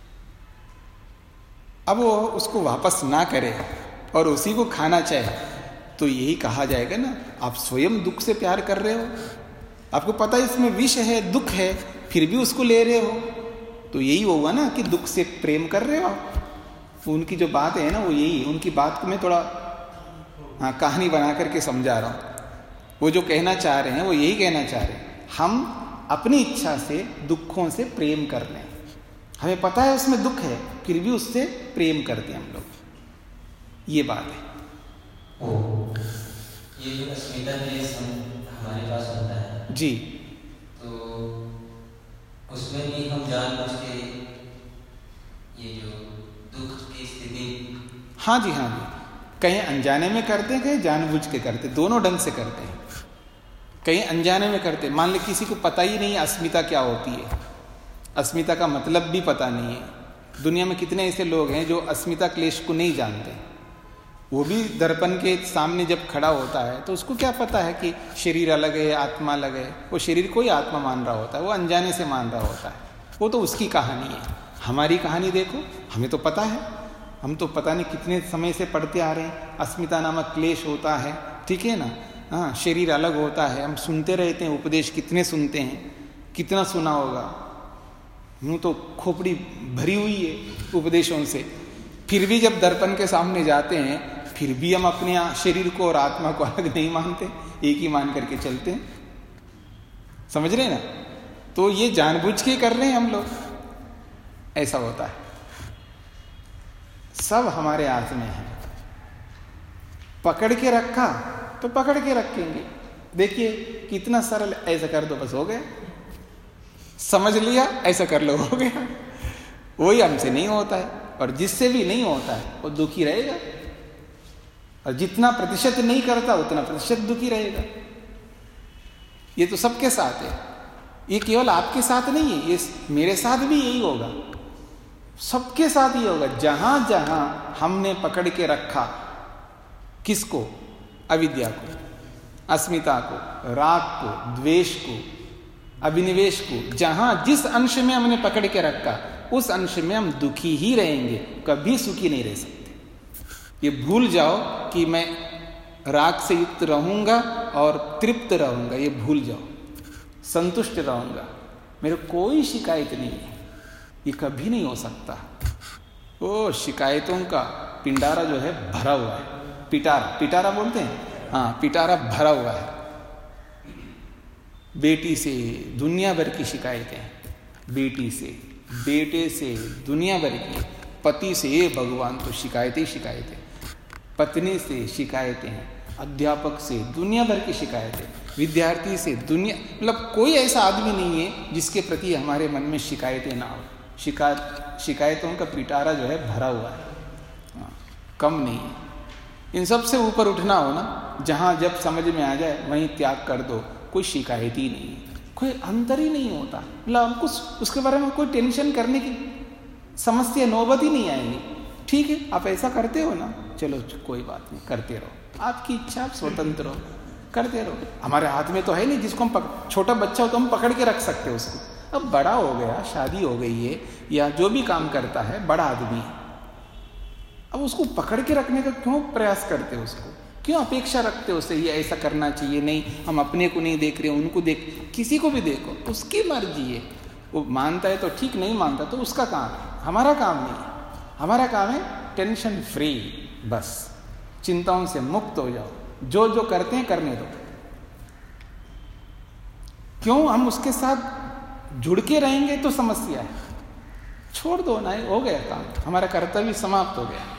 अब वो उसको वापस ना करे और उसी को खाना चाहे तो यही कहा जाएगा ना, आप स्वयं दुख से प्यार कर रहे हो, आपको पता है इसमें विष है, दुख है, फिर भी उसको ले रहे हो, तो यही होगा ना कि दुख से प्रेम कर रहे हो आप। उनकी जो बात है ना वो यही, उनकी बात को मैं थोड़ा कहानी बना करके समझा रहा हूँ। वो जो कहना चाह रहे हैं वो यही कहना चाह रहे हैं, हम अपनी इच्छा से दुखों से प्रेम कर रहे हैं, हमें पता है उसमें दुख है, फिर भी उससे प्रेम करते हैं हम लोग, ये बात है। ये जो अस्मिता क्लेश हमारे पास होता है जी, तो उसमें भी हम जानबूझ के ये जो दुख की स्थिति, हाँ जी, कहीं अनजाने में करते हैं, कहीं जानबूझ के करते, दोनों ढंग से करते हैं। कहीं अनजाने में करते, मान ले किसी को पता ही नहीं अस्मिता क्या होती है, अस्मिता का मतलब भी पता नहीं है। दुनिया में कितने ऐसे लोग हैं जो अस्मिता क्लेश को नहीं जानते। वो भी दर्पण के सामने जब खड़ा होता है तो उसको क्या पता है कि शरीर अलग है, आत्मा अलग है। वो शरीर को ही आत्मा मान रहा होता है, वो अनजाने से मान रहा होता है, वो तो उसकी कहानी है। हमारी कहानी देखो, हमें तो पता है, हम तो पता नहीं कितने समय से पढ़ते आ रहे हैं, अस्मिता नामक क्लेश होता है, ठीक है ना। हाँ, शरीर अलग होता है, हम सुनते रहते हैं, उपदेश कितने सुनते हैं, कितना सुना होगा। यूं तो खोपड़ी भरी हुई है उपदेशों से, फिर भी जब दर्पण के सामने जाते हैं फिर भी हम अपने शरीर को और आत्मा को अलग नहीं मानते, एक ही मान करके चलते हैं। समझ रहे ना? तो ये जानबूझ के कर रहे हैं हम लोग, ऐसा होता है। सब हमारे हाथ में है, पकड़ के रखा तो पकड़ के रखेंगे। देखिए कितना सरल, ऐसा कर दो बस हो गया, समझ लिया ऐसा कर लो हो गया। वही हमसे नहीं होता है, और जिससे भी नहीं होता है वो दुखी रहेगा, और जितना प्रतिशत नहीं करता उतना प्रतिशत दुखी रहेगा। ये तो सबके साथ है, ये केवल आपके साथ नहीं है, ये मेरे साथ भी यही होगा, सबके साथ ही होगा। जहां जहां हमने पकड़ के रखा किसको, अविद्या को, अस्मिता को, राग को, द्वेष को, अभिनिवेश को, जहां जिस अंश में हमने पकड़ के रखा उस अंश में हम दुखी ही रहेंगे, कभी सुखी नहीं रह सकते। ये भूल जाओ कि मैं राग से युक्त रहूंगा और तृप्त रहूंगा, ये भूल जाओ। संतुष्ट रहूंगा, मेरे कोई शिकायत नहीं है, ये कभी नहीं हो सकता। वो शिकायतों का पिंडारा जो है भरा हुआ है, पिटारा बोलते हैं, हाँ पिटारा भरा हुआ है। बेटी से दुनिया भर की शिकायतें, बेटी से, बेटे से दुनिया भर की, पति से भगवान तो शिकायतें ही शिकायतें, पत्नी से शिकायतें हैं, अध्यापक से दुनिया भर की शिकायतें, विद्यार्थी से दुनिया, मतलब कोई ऐसा आदमी नहीं है जिसके प्रति हमारे मन में शिकायतें ना हो। शिकायतों का पिटारा जो है भरा हुआ है, कम नहीं है। इन सब से ऊपर उठना हो ना, जहां जब समझ में आ जाए वहीं त्याग कर दो, कोई शिकायत ही नहीं है, कोई अंतर ही नहीं होता। मतलब हमको उसके बारे में कोई टेंशन करने की समस्या नौबत ही नहीं आएगी। ठीक है, आप ऐसा करते हो ना, चलो कोई बात नहीं, करते रहो, आपकी इच्छा, आप स्वतंत्र हो, करते रहो। हमारे हाथ में तो है नहीं, जिसको हम छोटा बच्चा हो तो हम पकड़ के रख सकते हो उसको। अब बड़ा हो गया, शादी हो गई है, या जो भी काम करता है बड़ा आदमी है, अब उसको पकड़ के रखने का क्यों प्रयास करते हो, उसको क्यों अपेक्षा रखते हो उससे, ये ऐसा करना चाहिए, नहीं हम अपने को नहीं देख रहे, उनको देख, किसी को भी देखो, उसकी मर्जी है, वो मानता है तो ठीक, नहीं मानता तो उसका काम है, हमारा काम नहीं है। हमारा काम है टेंशन फ्री, बस चिंताओं से मुक्त हो जाओ, जो जो करते हैं करने दो। क्यों हम उसके साथ जुड़ के रहेंगे तो समस्या है, छोड़ दो ना, हो गया काम, हमारा कर्तव्य समाप्त हो गया।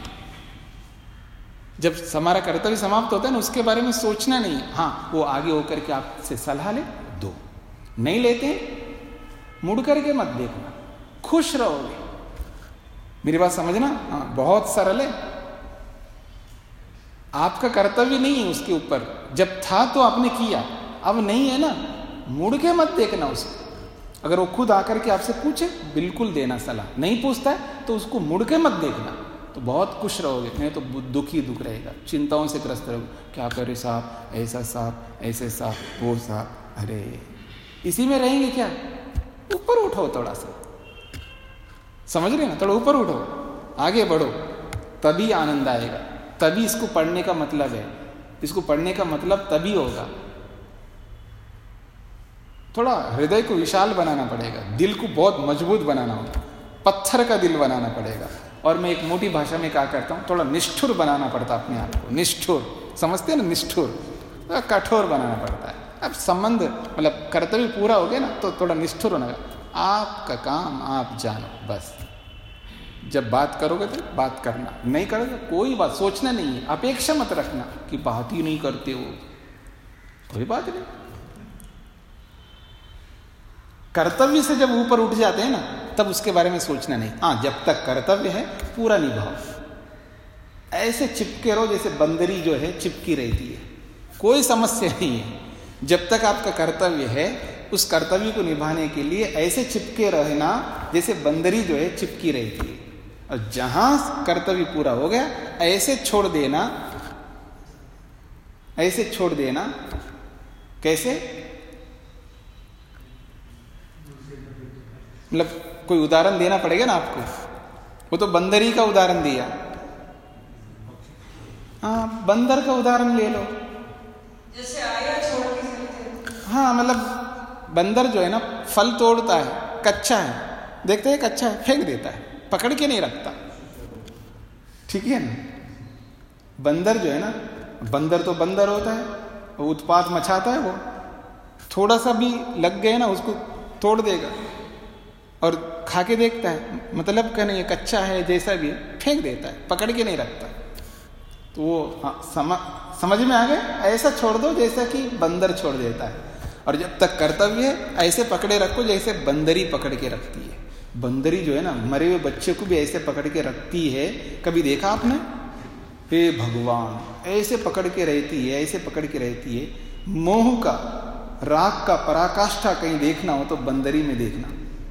जब हमारा कर्तव्य समाप्त होता है ना, उसके बारे में सोचना नहीं है। हाँ, वो आगे होकर के आपसे सलाह ले दो, नहीं लेते मुड़ करके मत देखना, खुश रहोगे। मेरी बात समझना, हाँ बहुत सरल है। आपका कर्तव्य नहीं है उसके ऊपर, जब था तो आपने किया, अब नहीं है ना, मुड़ के मत देखना उसको। अगर वो खुद आकर के आपसे पूछे बिल्कुल देना सलाह, नहीं पूछता है तो उसको मुड़ के मत देखना, तो बहुत खुश रहोगे। नहीं तो दुख ही दुख रहेगा, चिंताओं से ग्रस्त रहोगे, क्या करे साहब, ऐसा साहब, ऐसे साहब, वो साहब, अरे इसी में रहेंगे क्या। ऊपर उठो थोड़ा सा, समझ रहे ना, थोड़ा ऊपर उठो, आगे बढ़ो, तभी आनंद आएगा, तभी इसको पढ़ने का मतलब है, इसको पढ़ने का मतलब तभी होगा। थोड़ा हृदय को विशाल बनाना पड़ेगा, दिल को बहुत मजबूत बनाना होगा, पत्थर का दिल बनाना पड़ेगा। और मैं एक मोटी भाषा में क्या करता हूँ, थोड़ा निष्ठुर बनाना पड़ता अपने आप को, निष्ठुर समझते हैं ना, निष्ठुर, कठोर बनाना पड़ता है। अब संबंध मतलब कर्तव्य पूरा हो गया ना, तो थोड़ा निष्ठुर होना, आपका काम आप जानो, बस जब बात करोगे तो बात करना, नहीं करोगे कोई बात सोचना नहीं है, अपेक्षा मत रखना कि बात ही नहीं करते हो, कोई बात नहीं। कर्तव्य से जब ऊपर उठ जाते हैं ना, तब उसके बारे में सोचना नहीं। हाँ, जब तक कर्तव्य है पूरा निभाओ, ऐसे चिपके रहो जैसे बंदरी जो है चिपकी रहती है, कोई समस्या नहीं है। जब तक आपका कर्तव्य है, उस कर्तव्य को निभाने के लिए ऐसे चिपके रहना जैसे बंदरी जो है चिपकी रहती है। और जहां कर्तव्य पूरा हो गया, ऐसे छोड़ देना, ऐसे छोड़ देना। कैसे, मतलब कोई उदाहरण देना पड़ेगा ना आपको, वो तो बंदरी का उदाहरण दिया, हाँ बंदर का उदाहरण ले लो, जैसे आया छोड़ के चलते। हाँ मतलब बंदर जो है ना फल तोड़ता है, कच्चा है, देखता है एक अच्छा है, फेंक देता है, पकड़ के नहीं रखता। ठीक है ना? बंदर जो है ना, बंदर तो बंदर होता है, वो उत्पात मचाता है, वो थोड़ा सा भी लग गए ना उसको तोड़ देगा और खा के देखता है, मतलब कहने ये कच्चा है जैसा भी फेंक देता है, पकड़ के नहीं रखता। तो वो समझ में आ गया, ऐसा छोड़ दो जैसा कि बंदर छोड़ देता है। और जब तक कर्तव्य है ऐसे पकड़े रखो जैसे बंदरी पकड़ के रखती है। बंदरी जो है ना मरे हुए बच्चे को भी ऐसे पकड़ के रखती है, कभी देखा आपने? हे भगवान, ऐसे पकड़ के रहती है, ऐसे पकड़ के रहती है। मोह का, राग का पराकाष्ठा कहीं देखना हो तो बंदरी में देखना,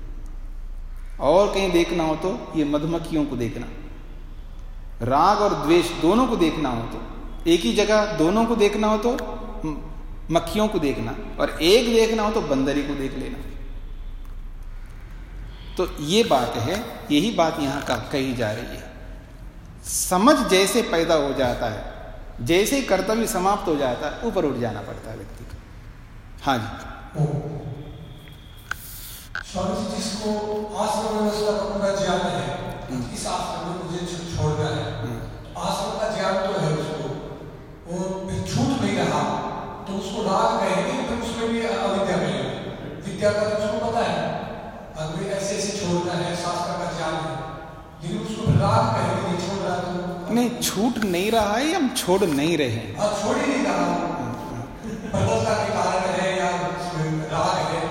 और कहीं देखना हो तो ये मधुमक्खियों को देखना। राग और द्वेष दोनों को देखना हो तो, एक ही जगह दोनों को देखना हो तो मक्खियों को देखना, और एक देखना हो तो बंदरी को देख लेना। तो ये बात है, यही बात यहां का कही जा रही है। समझ जैसे पैदा हो जाता है, जैसे ही कर्तव्य समाप्त हो जाता है, ऊपर उठ जाना पड़ता है व्यक्ति को। हाँ जी। स्वामी जी, जिसको आश्रम व्यवस्था का पूरा ज्ञान है, इस आश्रम में मुझे छोड़ना है, आश्रम का ज्ञान तो है उसको, और छूट नहीं रहा तो उसको राग कहेंगे, तो उसमें भी अविद्या कहेंगे। विद्या का तो उसको पता है, अगर ऐसे ऐसे छोड़ना है, शास्त्र का ज्ञान है, लेकिन उसको राग कहेंगे, नहीं छोड़ रहा तो नहीं, छूट नहीं रहा है, हम छोड़ नहीं रहे हैं। छोड़ ही नहीं रहा, प्रबलता के कारण है या राग है,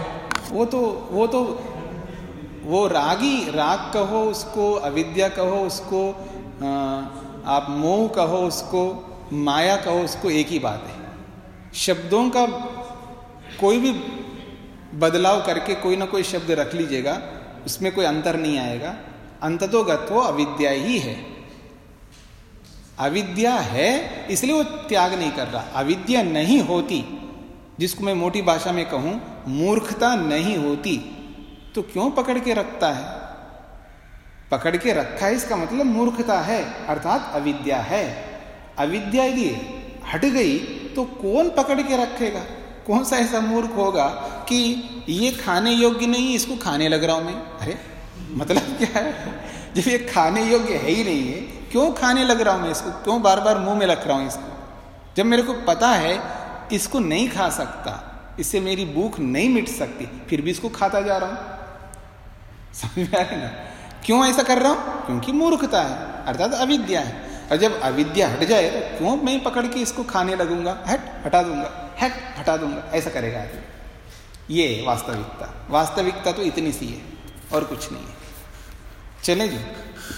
वो रागी, राग कहो उसको, अविद्या कहो उसको, आप मोह कहो उसको, माया कहो उसको, एक ही बात है। शब्दों का कोई भी बदलाव करके कोई ना कोई शब्द रख लीजिएगा, उसमें कोई अंतर नहीं आएगा। अंततोगत्व अविद्या ही है, अविद्या है, इसलिए वो त्याग नहीं कर रहा। अविद्या नहीं होती, जिसको मैं मोटी भाषा में कहूं मूर्खता नहीं होती, तो क्यों पकड़ के रखता है? पकड़ के रखा है इसका मतलब मूर्खता है, अर्थात अविद्या है। अविद्या यदि हट गई तो कौन पकड़ के रखेगा? कौन सा ऐसा मूर्ख होगा कि ये खाने योग्य नहीं, इसको खाने लग रहा हूं मैं? अरे मतलब क्या है? जब ये खाने योग्य है ही नहीं है, क्यों खाने लग रहा हूं मैं इसको? क्यों बार बार मुंह में रख रहा हूं इसको, जब मेरे को पता है इसको नहीं खा सकता, इससे मेरी भूख नहीं मिट सकती, फिर भी इसको खाता जा रहा हूं। समझ में आ रहा है ना? क्यों ऐसा कर रहा हूं? क्योंकि मूर्खता है, अर्थात अविद्या है। और जब अविद्या हट जाए तो क्यों मैं पकड़ के इसको खाने लगूंगा? हटा दूंगा, हटा दूंगा, ऐसा करेगा आदमी। ये वास्तविकता, वास्तविकता तो इतनी सी है और कुछ नहीं है। चले जी,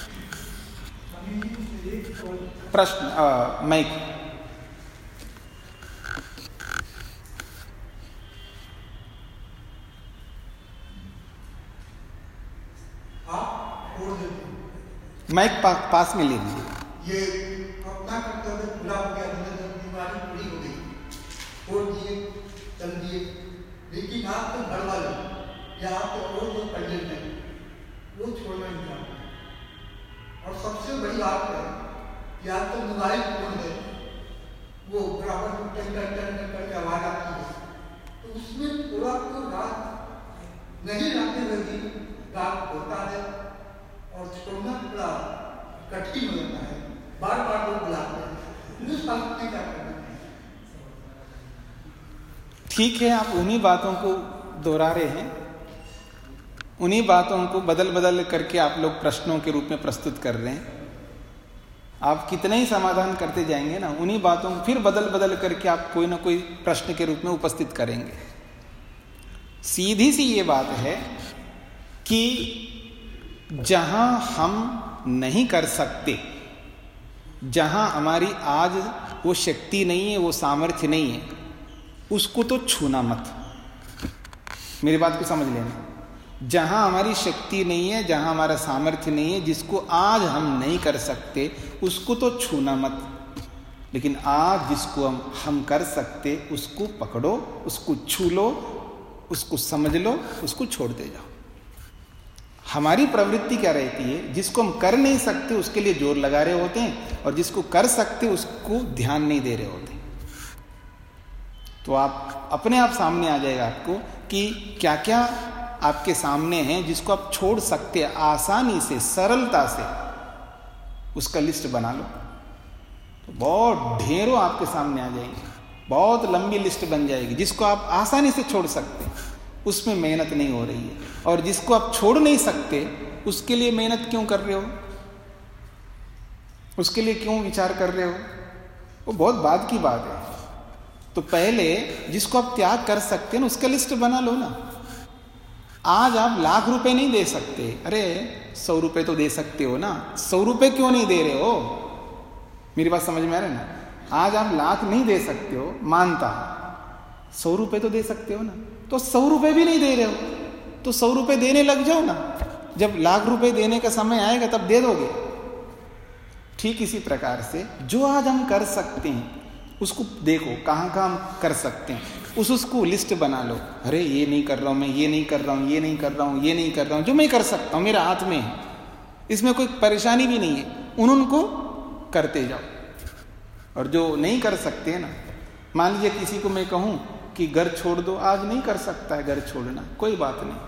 प्रश्न माइक। माइक पास में ले लीजिए। ये अपना कर्तव्य पूरा हो गया, बीमारी पूरी हो गई, छोड़ दिए, चल दिए, लेकिन आप तो घर वाले या आप तो और जो पढ़े नहीं, वो छोड़ना नहीं चाहते। और सबसे बड़ी बात है कि आप तो मोबाइल फोन है, वो बराबर टन करके आवाज आती है, तो उसमें थोड़ा तो रात नहीं रखते हुए भी रात होता है और छोड़ना थोड़ा कठिन हो जाता है। बार बार लोग बुलाते हैं, उस बात में क्या करना है? ठीक है, आप उन्हीं बातों को दोहरा रहे हैं, उन्हीं बातों को बदल बदल करके आप लोग प्रश्नों के रूप में प्रस्तुत कर रहे हैं। आप कितने ही समाधान करते जाएंगे ना, उन्हीं बातों को फिर बदल बदल करके आप कोई ना कोई प्रश्न के रूप में उपस्थित करेंगे। सीधी सी ये बात है कि जहां हम नहीं कर सकते, जहां हमारी आज वो शक्ति नहीं है, वो सामर्थ्य नहीं है, उसको तो छूना मत। मेरी बात को समझ लेना। जहां हमारी शक्ति नहीं है, जहां हमारा सामर्थ्य नहीं है, जिसको आज हम नहीं कर सकते, उसको तो छूना मत। लेकिन आज जिसको हम कर सकते, उसको पकड़ो, उसको छू लो, उसको समझ लो, उसको छोड़ते जाओ। हमारी प्रवृत्ति क्या रहती है? जिसको हम कर नहीं सकते उसके लिए जोर लगा रहे होते हैं, और जिसको कर सकते उसको ध्यान नहीं दे रहे होते। तो आप अपने आप सामने आ जाएगा आपको कि क्या क्या आपके सामने हैं जिसको आप छोड़ सकते हैं आसानी से, सरलता से, उसका लिस्ट बना लो तो बहुत ढेरों आपके सामने आ जाएंगे, बहुत लंबी लिस्ट बन जाएगी। जिसको आप आसानी से छोड़ सकते हैं उसमें मेहनत नहीं हो रही है, और जिसको आप छोड़ नहीं सकते उसके लिए मेहनत क्यों कर रहे हो, उसके लिए क्यों विचार कर रहे हो, वो बहुत बाद की बात है। तो पहले जिसको आप त्याग कर सकते हैं ना उसका लिस्ट बना लो ना। आज आप लाख रुपए नहीं दे सकते, अरे 100 रुपए तो दे सकते हो ना, 100 रुपए क्यों नहीं दे रहे हो, मेरी बात समझ में आ रहा है ना। आज आप लाख नहीं दे सकते हो, मानता, 100 रुपए तो दे सकते हो ना, तो 100 रुपए भी नहीं दे रहे हो तो 100 रुपए देने लग जाओ ना, जब लाख रुपए देने का समय आएगा तब दे दोगे। ठीक इसी प्रकार से जो आज हम कर सकते हैं उसको देखो कहाँ कहाँ हम कर सकते हैं, उसको लिस्ट बना लो। अरे ये नहीं कर रहा हूँ मैं, ये नहीं कर रहा हूँ, ये नहीं कर रहा हूँ, ये नहीं कर रहा हूँ, जो मैं कर सकता हूँ मेरे हाथ में है, इसमें कोई परेशानी भी नहीं है, उनको करते जाओ। और जो नहीं कर सकते ना, मान लीजिए किसी को मैं कहूँ कि घर छोड़ दो, आज नहीं कर सकता है घर छोड़ना, कोई बात नहीं,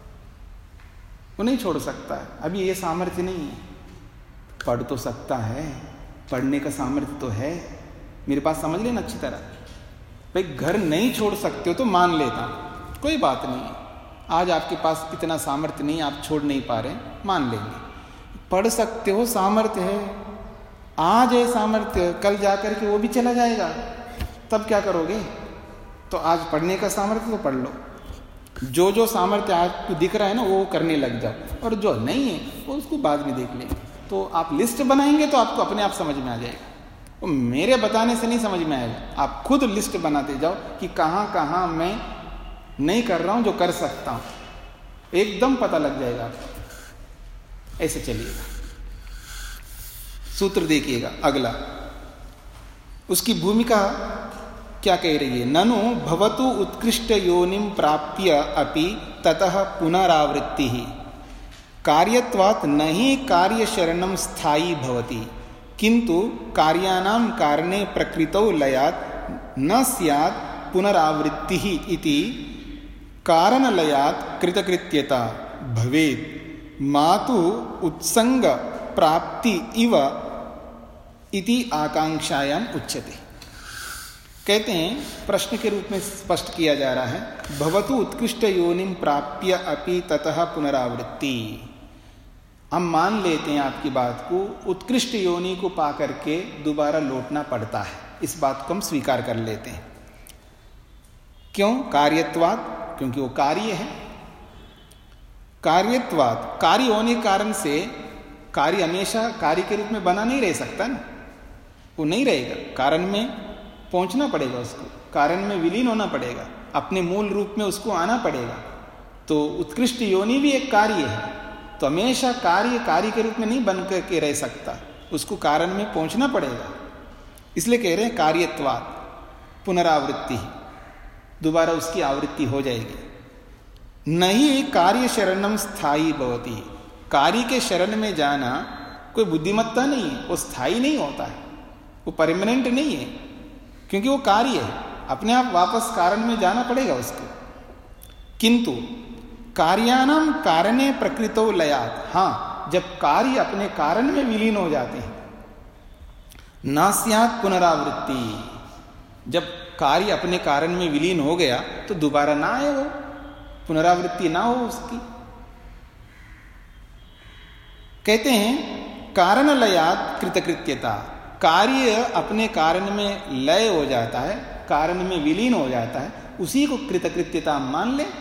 वो नहीं छोड़ सकता है, अभी ये सामर्थ्य नहीं है। पढ़ तो सकता है, पढ़ने का सामर्थ्य तो है, मेरे पास समझ लेना अच्छी तरह। भाई घर नहीं छोड़ सकते हो तो मान लेता, कोई बात नहीं है, आज आपके पास इतना सामर्थ्य नहीं, आप छोड़ नहीं पा रहे, मान लेंगे। पढ़ सकते हो, सामर्थ्य है, आज है सामर्थ्य, कल जाकर के वो भी चला जाएगा, तब क्या करोगे। तो आज पढ़ने का सामर्थ्य तो पढ़ लो, जो सामर्थ्य आपको दिख रहा है ना वो करने लग जाओ, और जो नहीं है वो उसको बाद में देख लेंगे। तो आप लिस्ट बनाएंगे तो आपको अपने आप समझ में आ जाएगा, वो मेरे बताने से नहीं समझ में आएगा, आप खुद लिस्ट बनाते जाओ कि कहाँ कहाँ मैं नहीं कर रहा हूँ जो कर सकता हूँ, एकदम पता लग जाएगा आपको। ऐसे चलिएगा, सूत्र देखिएगा अगला, उसकी भूमिका क्या कह रही है। ननु भवतु उत्कृष्ट योनिम प्राप्य अपि ततः पुनरावृत्ति ही कार्यत्वात् नहीं कार्य शरणम स्थायी भवति किंतु कार्यानां कारणे प्रकृतौ लयात् न स्यात् पुनरावृत्ति ही इति कारण लयात् कृतकृत्यता भवेत् मातु उत्संग प्राप्ति इव इति आकांक्षायाम उच्यते। कहते हैं प्रश्न के रूप में स्पष्ट किया जा रहा है, भवतु उत्कृष्ट योनिम प्राप्य अपि ततः पुनरावृत्ति। हम मान लेते हैं आपकी बात को, उत्कृष्ट योनि को पा करके दोबारा लौटना पड़ता है, इस बात को हम स्वीकार कर लेते हैं। क्यों? कार्यत्वात्, क्योंकि वो कार्य है। कार्यत्वात्, कार्य होने के कारण से कार्य हमेशा कार्य के रूप में बना नहीं रह सकता ना, वो नहीं रहेगा, कारण में पहुंचना पड़ेगा उसको, कारण में विलीन होना पड़ेगा, अपने मूल रूप में उसको आना पड़ेगा। तो उत्कृष्ट योनि भी एक कार्य है, तो हमेशा कार्य के रूप में नहीं बन करके रह सकता, उसको कारण में पहुंचना पड़ेगा। इसलिए कह रहे हैं कार्यत्वात् पुनरावृत्ति, दोबारा उसकी आवृत्ति हो जाएगी। नहीं कार्य शरणम स्थायी भवति, कार्य के शरण में जाना कोई बुद्धिमत्ता नहीं है, वो स्थायी नहीं होता है, वो परमानेंट नहीं है, क्योंकि वो कार्य है, अपने आप वापस कारण में जाना पड़ेगा उसको। किंतु कार्यानाम कारणे प्रकृतो लयात्, हाँ जब कार्य अपने कारण में विलीन हो जाते हैं, न स्यात् पुनरावृत्ति, जब कार्य अपने कारण में विलीन हो गया तो दोबारा ना आए, वो पुनरावृत्ति ना हो उसकी। कहते हैं कारण लयात् कृतकृत्यता, कार्य अपने कारण में लय हो जाता है, कारण में विलीन हो जाता है, उसी को कृतकृत्यता मान ले।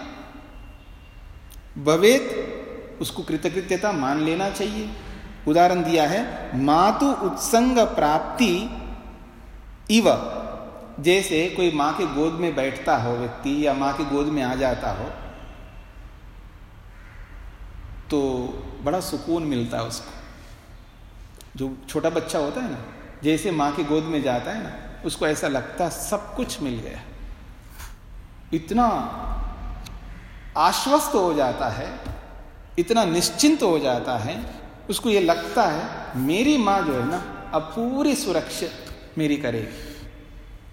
भवेत, उसको कृतकृत्यता मान लेना चाहिए। उदाहरण दिया है, मातु उत्संग प्राप्ति इव, जैसे कोई मां के गोद में बैठता हो व्यक्ति या मां के गोद में आ जाता हो तो बड़ा सुकून मिलता है उसको। जो छोटा बच्चा होता है ना, जैसे मां के गोद में जाता है ना, उसको ऐसा लगता है सब कुछ मिल गया, इतना आश्वस्त हो जाता है, इतना निश्चिंत हो जाता है, उसको ये लगता है मेरी मां जो है ना अब पूरी सुरक्षा मेरी करेगी।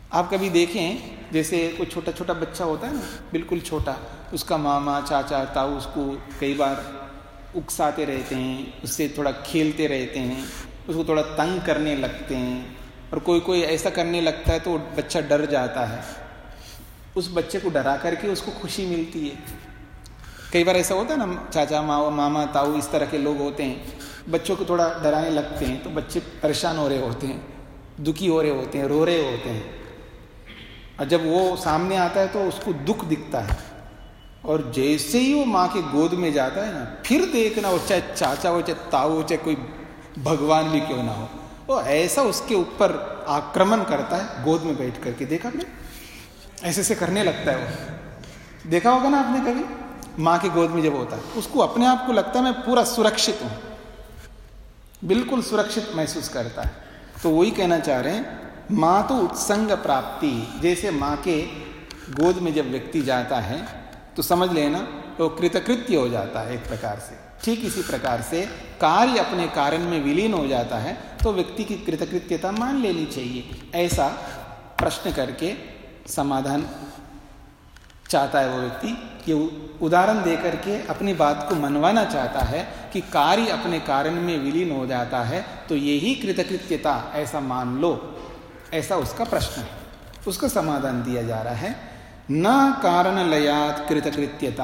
आप कभी देखें, जैसे कोई छोटा छोटा बच्चा होता है ना, बिल्कुल छोटा, उसका मामा चाचा ताऊ उसको कई बार उकसाते रहते हैं, उससे थोड़ा खेलते रहते हैं, उसको थोड़ा तंग करने लगते हैं, और कोई कोई ऐसा करने लगता है तो बच्चा डर जाता है। उस बच्चे को डरा करके उसको खुशी मिलती है। कई बार ऐसा होता है ना, चाचा मामा ताऊ इस तरह के लोग होते हैं, बच्चों को थोड़ा डराने लगते हैं तो बच्चे परेशान हो रहे होते हैं, दुखी हो रहे होते हैं, रो रहे होते हैं, और जब वो सामने आता है तो उसको दुख दिखता है, और जैसे ही वो माँ के गोद में जाता है ना, फिर देखना वो चाहे चाचा हो, चाहे ताऊ हो, चाहे कोई भगवान भी क्यों ना हो, वो ऐसा उसके ऊपर आक्रमण करता है गोद में बैठ करके। देखा आपने? ऐसे ऐसे करने लगता है वो। देखा होगा ना आपने कभी, माँ के गोद में जब होता है, उसको अपने आप को लगता है मैं पूरा सुरक्षित हूँ, बिल्कुल सुरक्षित महसूस करता है। तो वही कहना चाह रहे हैं, माँ तो उत्संग प्राप्ति, जैसे माँ के गोद में जब व्यक्ति जाता है तो समझ लेना तो कृतकृत्य हो जाता है एक प्रकार से। ठीक इसी प्रकार से कार्य अपने कारण में विलीन हो जाता है तो व्यक्ति की कृतकृत्यता मान लेनी चाहिए। ऐसा प्रश्न करके समाधान चाहता है वो व्यक्ति, कि उदाहरण दे करके अपनी बात को मनवाना चाहता है कि कार्य अपने कारण में विलीन हो जाता है तो यही कृतकृत्यता, ऐसा मान लो, ऐसा उसका प्रश्न है। उसका समाधान दिया जा रहा है, न कारण लयात कृतकृत्यता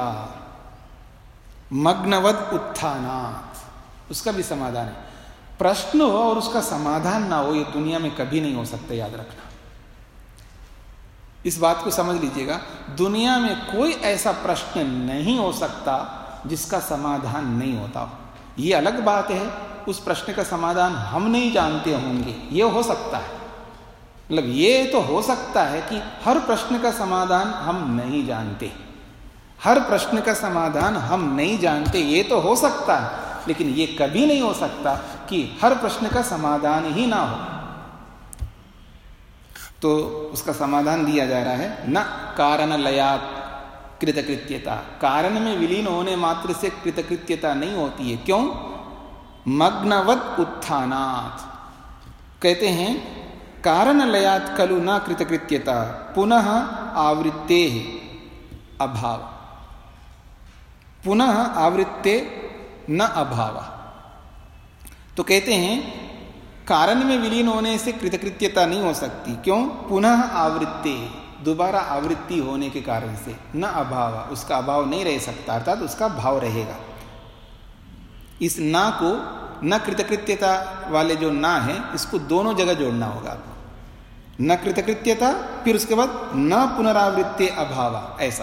मग्नवद उत्थानात्। उसका भी समाधान है। प्रश्न हो और उसका समाधान ना हो, ये दुनिया में कभी नहीं हो सकता, याद रखना। इस बात को समझ लीजिएगा, दुनिया में कोई ऐसा प्रश्न नहीं हो सकता जिसका समाधान नहीं होता हो। ये अलग बात है, उस प्रश्न का समाधान हम नहीं जानते होंगे, ये हो सकता है। मतलब ये तो हो सकता है कि हर प्रश्न का समाधान हम नहीं जानते, हर प्रश्न का समाधान हम नहीं जानते, ये तो हो सकता है, लेकिन ये कभी नहीं हो सकता कि हर प्रश्न का समाधान ही ना हो। तो उसका समाधान दिया जा रहा है, न कारण लयात कृतकृत्यता, कारण में विलीन होने मात्र से कृतकृत्यता नहीं होती है। क्यों? मग्नवत उत्थानात्। कहते हैं कारण लयात खलु न कृतकृत्यता पुनः आवृत्ते अभाव, पुनः आवृत्ते न अभाव। तो कहते हैं कारण में विलीन होने से कृतकृत्यता नहीं हो सकती। क्यों? पुनः आवृत्ति, दोबारा आवृत्ति होने के कारण से, न अभाव, उसका अभाव नहीं रह सकता, अर्थात उसका भाव रहेगा। इस ना को, न कृतकृत्यता वाले जो ना है, इसको दोनों जगह जोड़ना होगा आपको। न कृतकृत्यता, फिर उसके बाद न पुनरावृत्ति अभाव, ऐसा।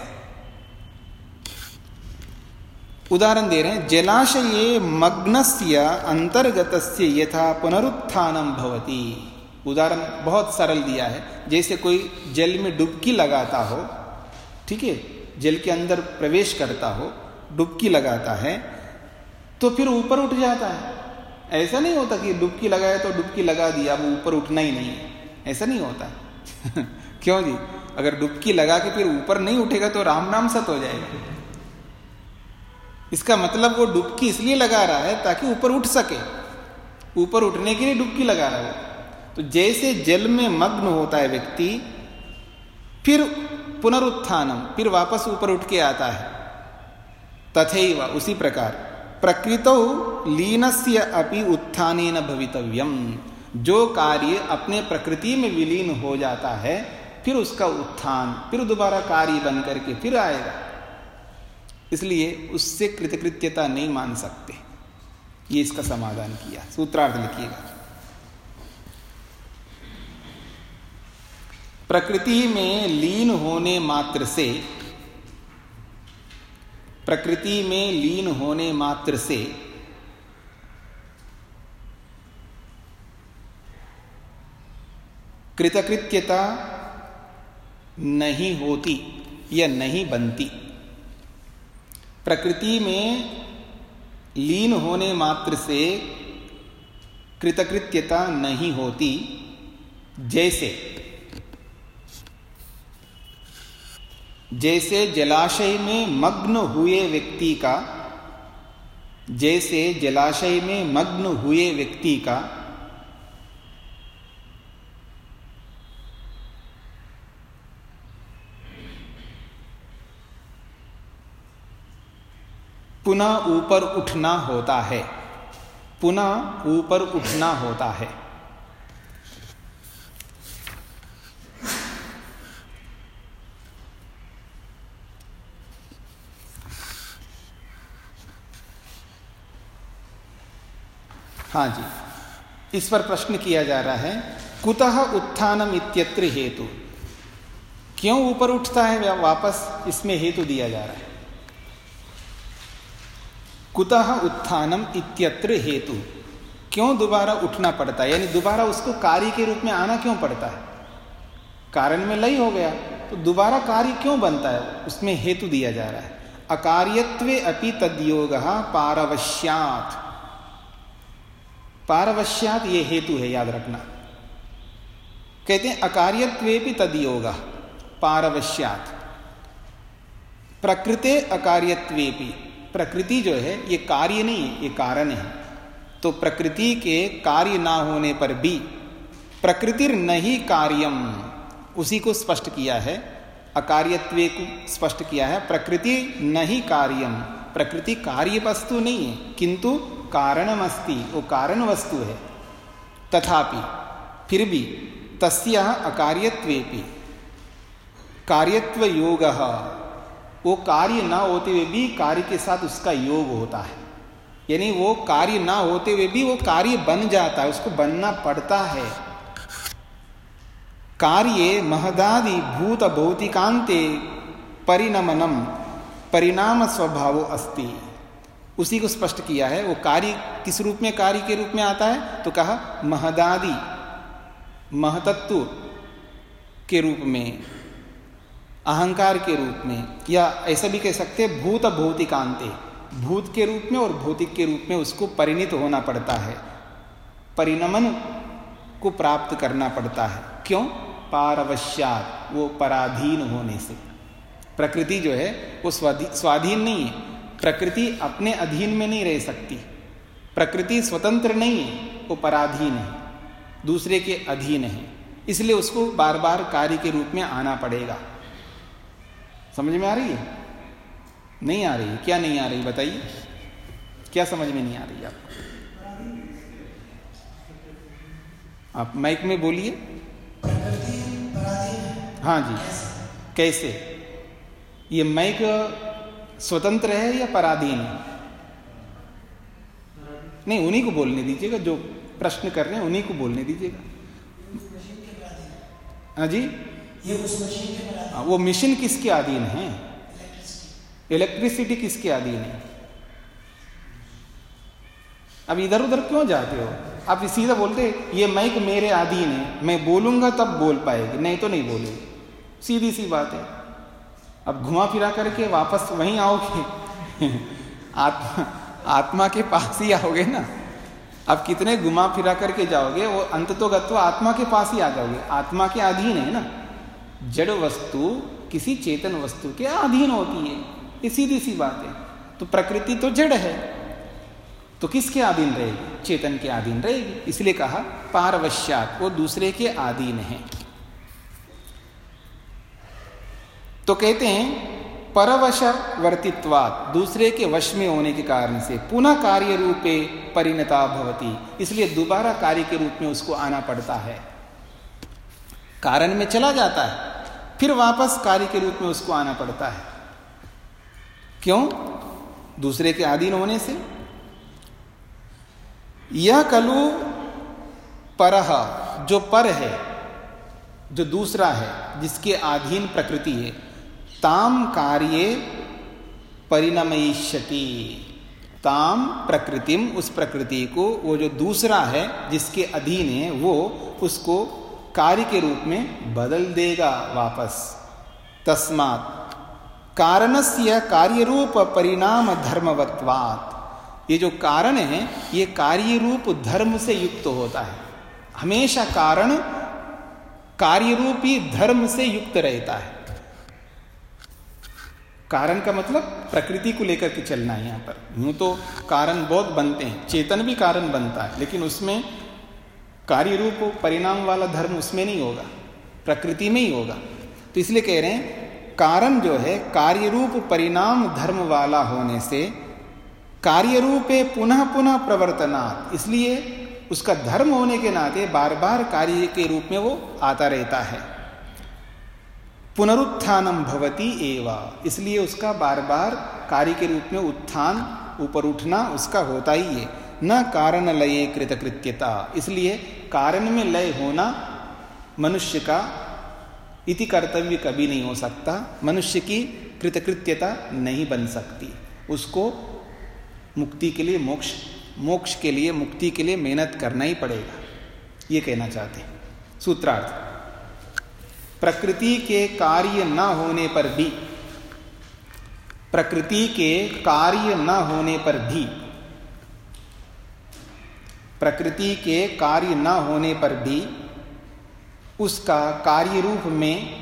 उदाहरण दे रहे हैं, जलाशये मग्नस्य अंतर्गतस्य यथा पुनरुत्थानम भवति। उदाहरण बहुत सरल दिया है, जैसे कोई जल में डुबकी लगाता हो, ठीक है, जल के अंदर प्रवेश करता हो, डुबकी लगाता है तो फिर ऊपर उठ जाता है। ऐसा नहीं होता कि डुबकी लगाया तो डुबकी लगा दिया, अब ऊपर उठना ही नहीं है, ऐसा नहीं होता। क्यों जी? अगर डुबकी लगा के फिर ऊपर नहीं उठेगा तो राम नाम सत हो जाएगा। इसका मतलब वो डुबकी इसलिए लगा रहा है ताकि ऊपर उठ सके, ऊपर उठने के लिए डुबकी लगा रहा है। तो जैसे जल में मग्न होता है व्यक्ति, फिर पुनरुत्थानम, फिर वापस ऊपर उठ के आता है, तथैव, उसी प्रकार प्रकृतौ लीनस्य अपि उत्थानेन भवितव्यम। जो कार्य अपने प्रकृति में विलीन हो जाता है, फिर उसका उत्थान, फिर दोबारा कार्य बन करके फिर आएगा। इसलिए उससे कृतकृत्यता नहीं मान सकते। ये इसका समाधान किया। सूत्रार्थ लिखिएगा, प्रकृति में लीन होने मात्र से, प्रकृति में लीन होने मात्र से कृतकृत्यता नहीं होती या नहीं बनती। प्रकृति में लीन होने मात्र से कृतकृत्यता नहीं होती। जैसे जलाशय में मग्न हुए व्यक्ति का, जैसे जलाशय में मग्न हुए व्यक्ति का पुनः ऊपर उठना होता है, पुनः ऊपर उठना होता है। हाँ जी, इस पर प्रश्न किया जा रहा है, कुतः उत्थानम इत्यत्र हेतु, क्यों ऊपर उठता है वापस, इसमें हेतु दिया जा रहा है। कुतः उत्थानम इत्यत्र हेतु, क्यों दोबारा उठना पड़ता है, यानी दोबारा उसको कार्य के रूप में आना क्यों पड़ता है। कारण में लय हो गया तो दोबारा कार्य क्यों बनता है, उसमें हेतु दिया जा रहा है। अकार्यत्वे अपि तद्योगः पारवश्यात्, पारवश्यात् ये हेतु है, याद रखना। कहते हैं अकार्यत्वेपि तद्योगः पारवश्यात्, प्रकृते अकार्यत्वेपि, प्रकृति जो है ये कार्य नहीं है, ये कारण है। तो प्रकृति के कार्य ना होने पर भी प्रकृतिर नहीं कार्यम, उसी को स्पष्ट किया है, अकार्यत्वे को स्पष्ट किया है। प्रकृति नहीं कार्यम, प्रकृति कार्य वस्तु नहीं है, किंतु कारणमस्ति, वो कारण वस्तु है। तथापि फिर भी तस्या अकार्यत्वेपि कार्यत्व योगः, वो कार्य ना होते हुए भी कार्य के साथ उसका योग होता है, यानी वो कार्य ना होते हुए भी वो कार्य बन जाता है, उसको बनना पड़ता है। कार्ये महदादि भूत भौतिकांते परिणमनम परिणाम स्वभावो अस्ति, उसी को स्पष्ट किया है। वो कार्य किस रूप में कार्य के रूप में आता है, तो कहा महदादि, महतत्व के रूप में, अहंकार के रूप में, या ऐसा भी कह सकते हैं भूत भौतिकांते, भूत के रूप में और भौतिक के रूप में उसको परिणित होना पड़ता है, परिणमन को प्राप्त करना पड़ता है। क्यों? पारवश्यात, वो पराधीन होने से। प्रकृति जो है वो स्वाधीन नहीं है, प्रकृति अपने अधीन में नहीं रह सकती, प्रकृति स्वतंत्र नहीं है, वो पराधीन है, दूसरे के अधीन है, इसलिए उसको बार बार कार्य के रूप में आना पड़ेगा। समझ में आ रही है? नहीं आ रही है? क्या नहीं आ रही बताइए, क्या समझ में नहीं आ रही आपको? आप माइक में बोलिए। हाँ जी, कैसे? ये माइक स्वतंत्र है या पराधीन है? नहीं, उन्हीं को बोलने दीजिएगा, जो प्रश्न कर रहे हैं उन्हीं को बोलने दीजिएगा। हाँ जी, ये उस मशीन के बराबर। वो मशीन किसके अधीन है? इलेक्ट्रिसिटी किसके अधीन है? अब इधर उधर क्यों जाते हो? आप सीधा बोलते ये माइक मेरे अधीन है, मैं बोलूंगा तब बोल पाएगी, नहीं तो नहीं बोलेगी, सीधी सी बात है। अब घुमा फिरा करके वापस वहीं आओगे आत्मा के पास ही आओगे ना। अब कितने घुमा फिरा करके जाओगे, वो अंततोगत्वा आत्मा के पास ही आ जाओगे, आत्मा के अधीन है ना। जड़ वस्तु किसी चेतन वस्तु के अधीन होती है, ये सीधी सी बात है। तो प्रकृति तो जड़ है, तो किसके अधीन रहेगी? चेतन के अधीन रहेगी। इसलिए कहा पारवश्यात, वो दूसरे के अधीन है। तो कहते हैं परवश वर्तित्वात्, दूसरे के वश में होने के कारण से पुनः कार्य रूपे परिणता भवति, इसलिए दोबारा कार्य के रूप में उसको आना पड़ता है। कारण में चला जाता है, फिर वापस कार्य के रूप में उसको आना पड़ता है। क्यों? दूसरे के अधीन होने से। यह कलु परह, जो पर है, जो दूसरा है, जिसके अधीन प्रकृति है, ताम कार्ये परिणमयिष्यति, ताम प्रकृतिम, उस प्रकृति को, वो जो दूसरा है जिसके अधीन है, वो उसको कार्य के रूप में बदल देगा वापस। तस्मात् कारणस्य कार्य रूप परिणाम धर्मवत्वात्, ये जो कारण है ये कार्य रूप धर्म से युक्त होता है। हमेशा कारण कार्य रूपी धर्म से युक्त रहता है। कारण का मतलब प्रकृति को लेकर के चलना है। यहाँ पर यूं तो कारण बहुत बनते हैं, चेतन भी कारण बनता है, लेकिन उसमें कार्य रूप परिणाम वाला धर्म उसमें नहीं होगा, प्रकृति में ही होगा। तो इसलिए कह रहे हैं कारण जो है कार्य रूप परिणाम धर्म वाला होने से कार्य रूपे पुनः पुनः प्रवर्तनात्, इसलिए उसका धर्म होने के नाते बार बार कार्य के रूप में वो आता रहता है। पुनरुत्थानम भवति एवा, इसलिए उसका बार बार कार्य के रूप में उत्थान, ऊपर उठना उसका होता ही है। न कारण लये कृतकृत्यता, इसलिए कारण में लय होना मनुष्य का इति कर्तव्य कभी नहीं हो सकता, मनुष्य की कृतकृत्यता नहीं बन सकती। उसको मुक्ति के लिए, मोक्ष के लिए, मुक्ति के लिए मेहनत करना ही पड़ेगा, ये कहना चाहते हैं। सूत्रार्थ, प्रकृति के कार्य न होने पर भी, प्रकृति के कार्य न होने पर भी, प्रकृति के कार्य न होने पर भी उसका कार्य रूप में,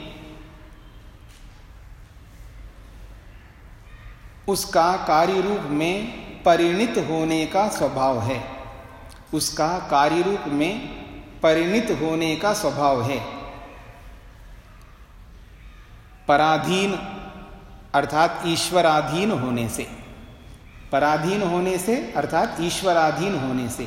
उसका कार्य रूप में परिणित होने का स्वभाव है, उसका कार्य रूप में परिणित होने का स्वभाव है। पराधीन अर्थात ईश्वराधीन होने से, पराधीन होने से अर्थात ईश्वराधीन होने से,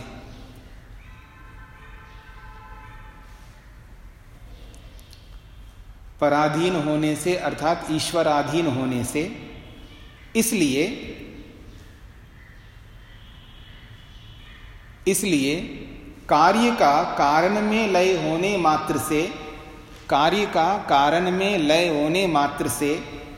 पराधीन होने से अर्थात ईश्वराधीन होने से, इसलिए कार्य का कारण में लय होने मात्र से, कार्य का कारण में लय होने मात्र से,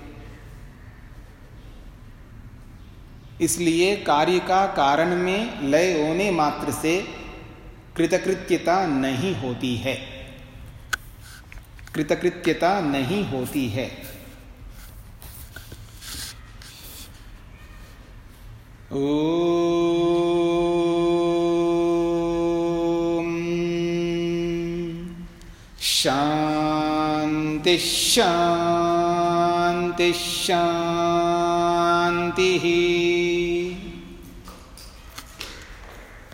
इसलिए कार्य का कारण में लय होने मात्र से कृतकृत्यता नहीं होती है, कृतकृत्यता नहीं होती है। शांति शांति शांति।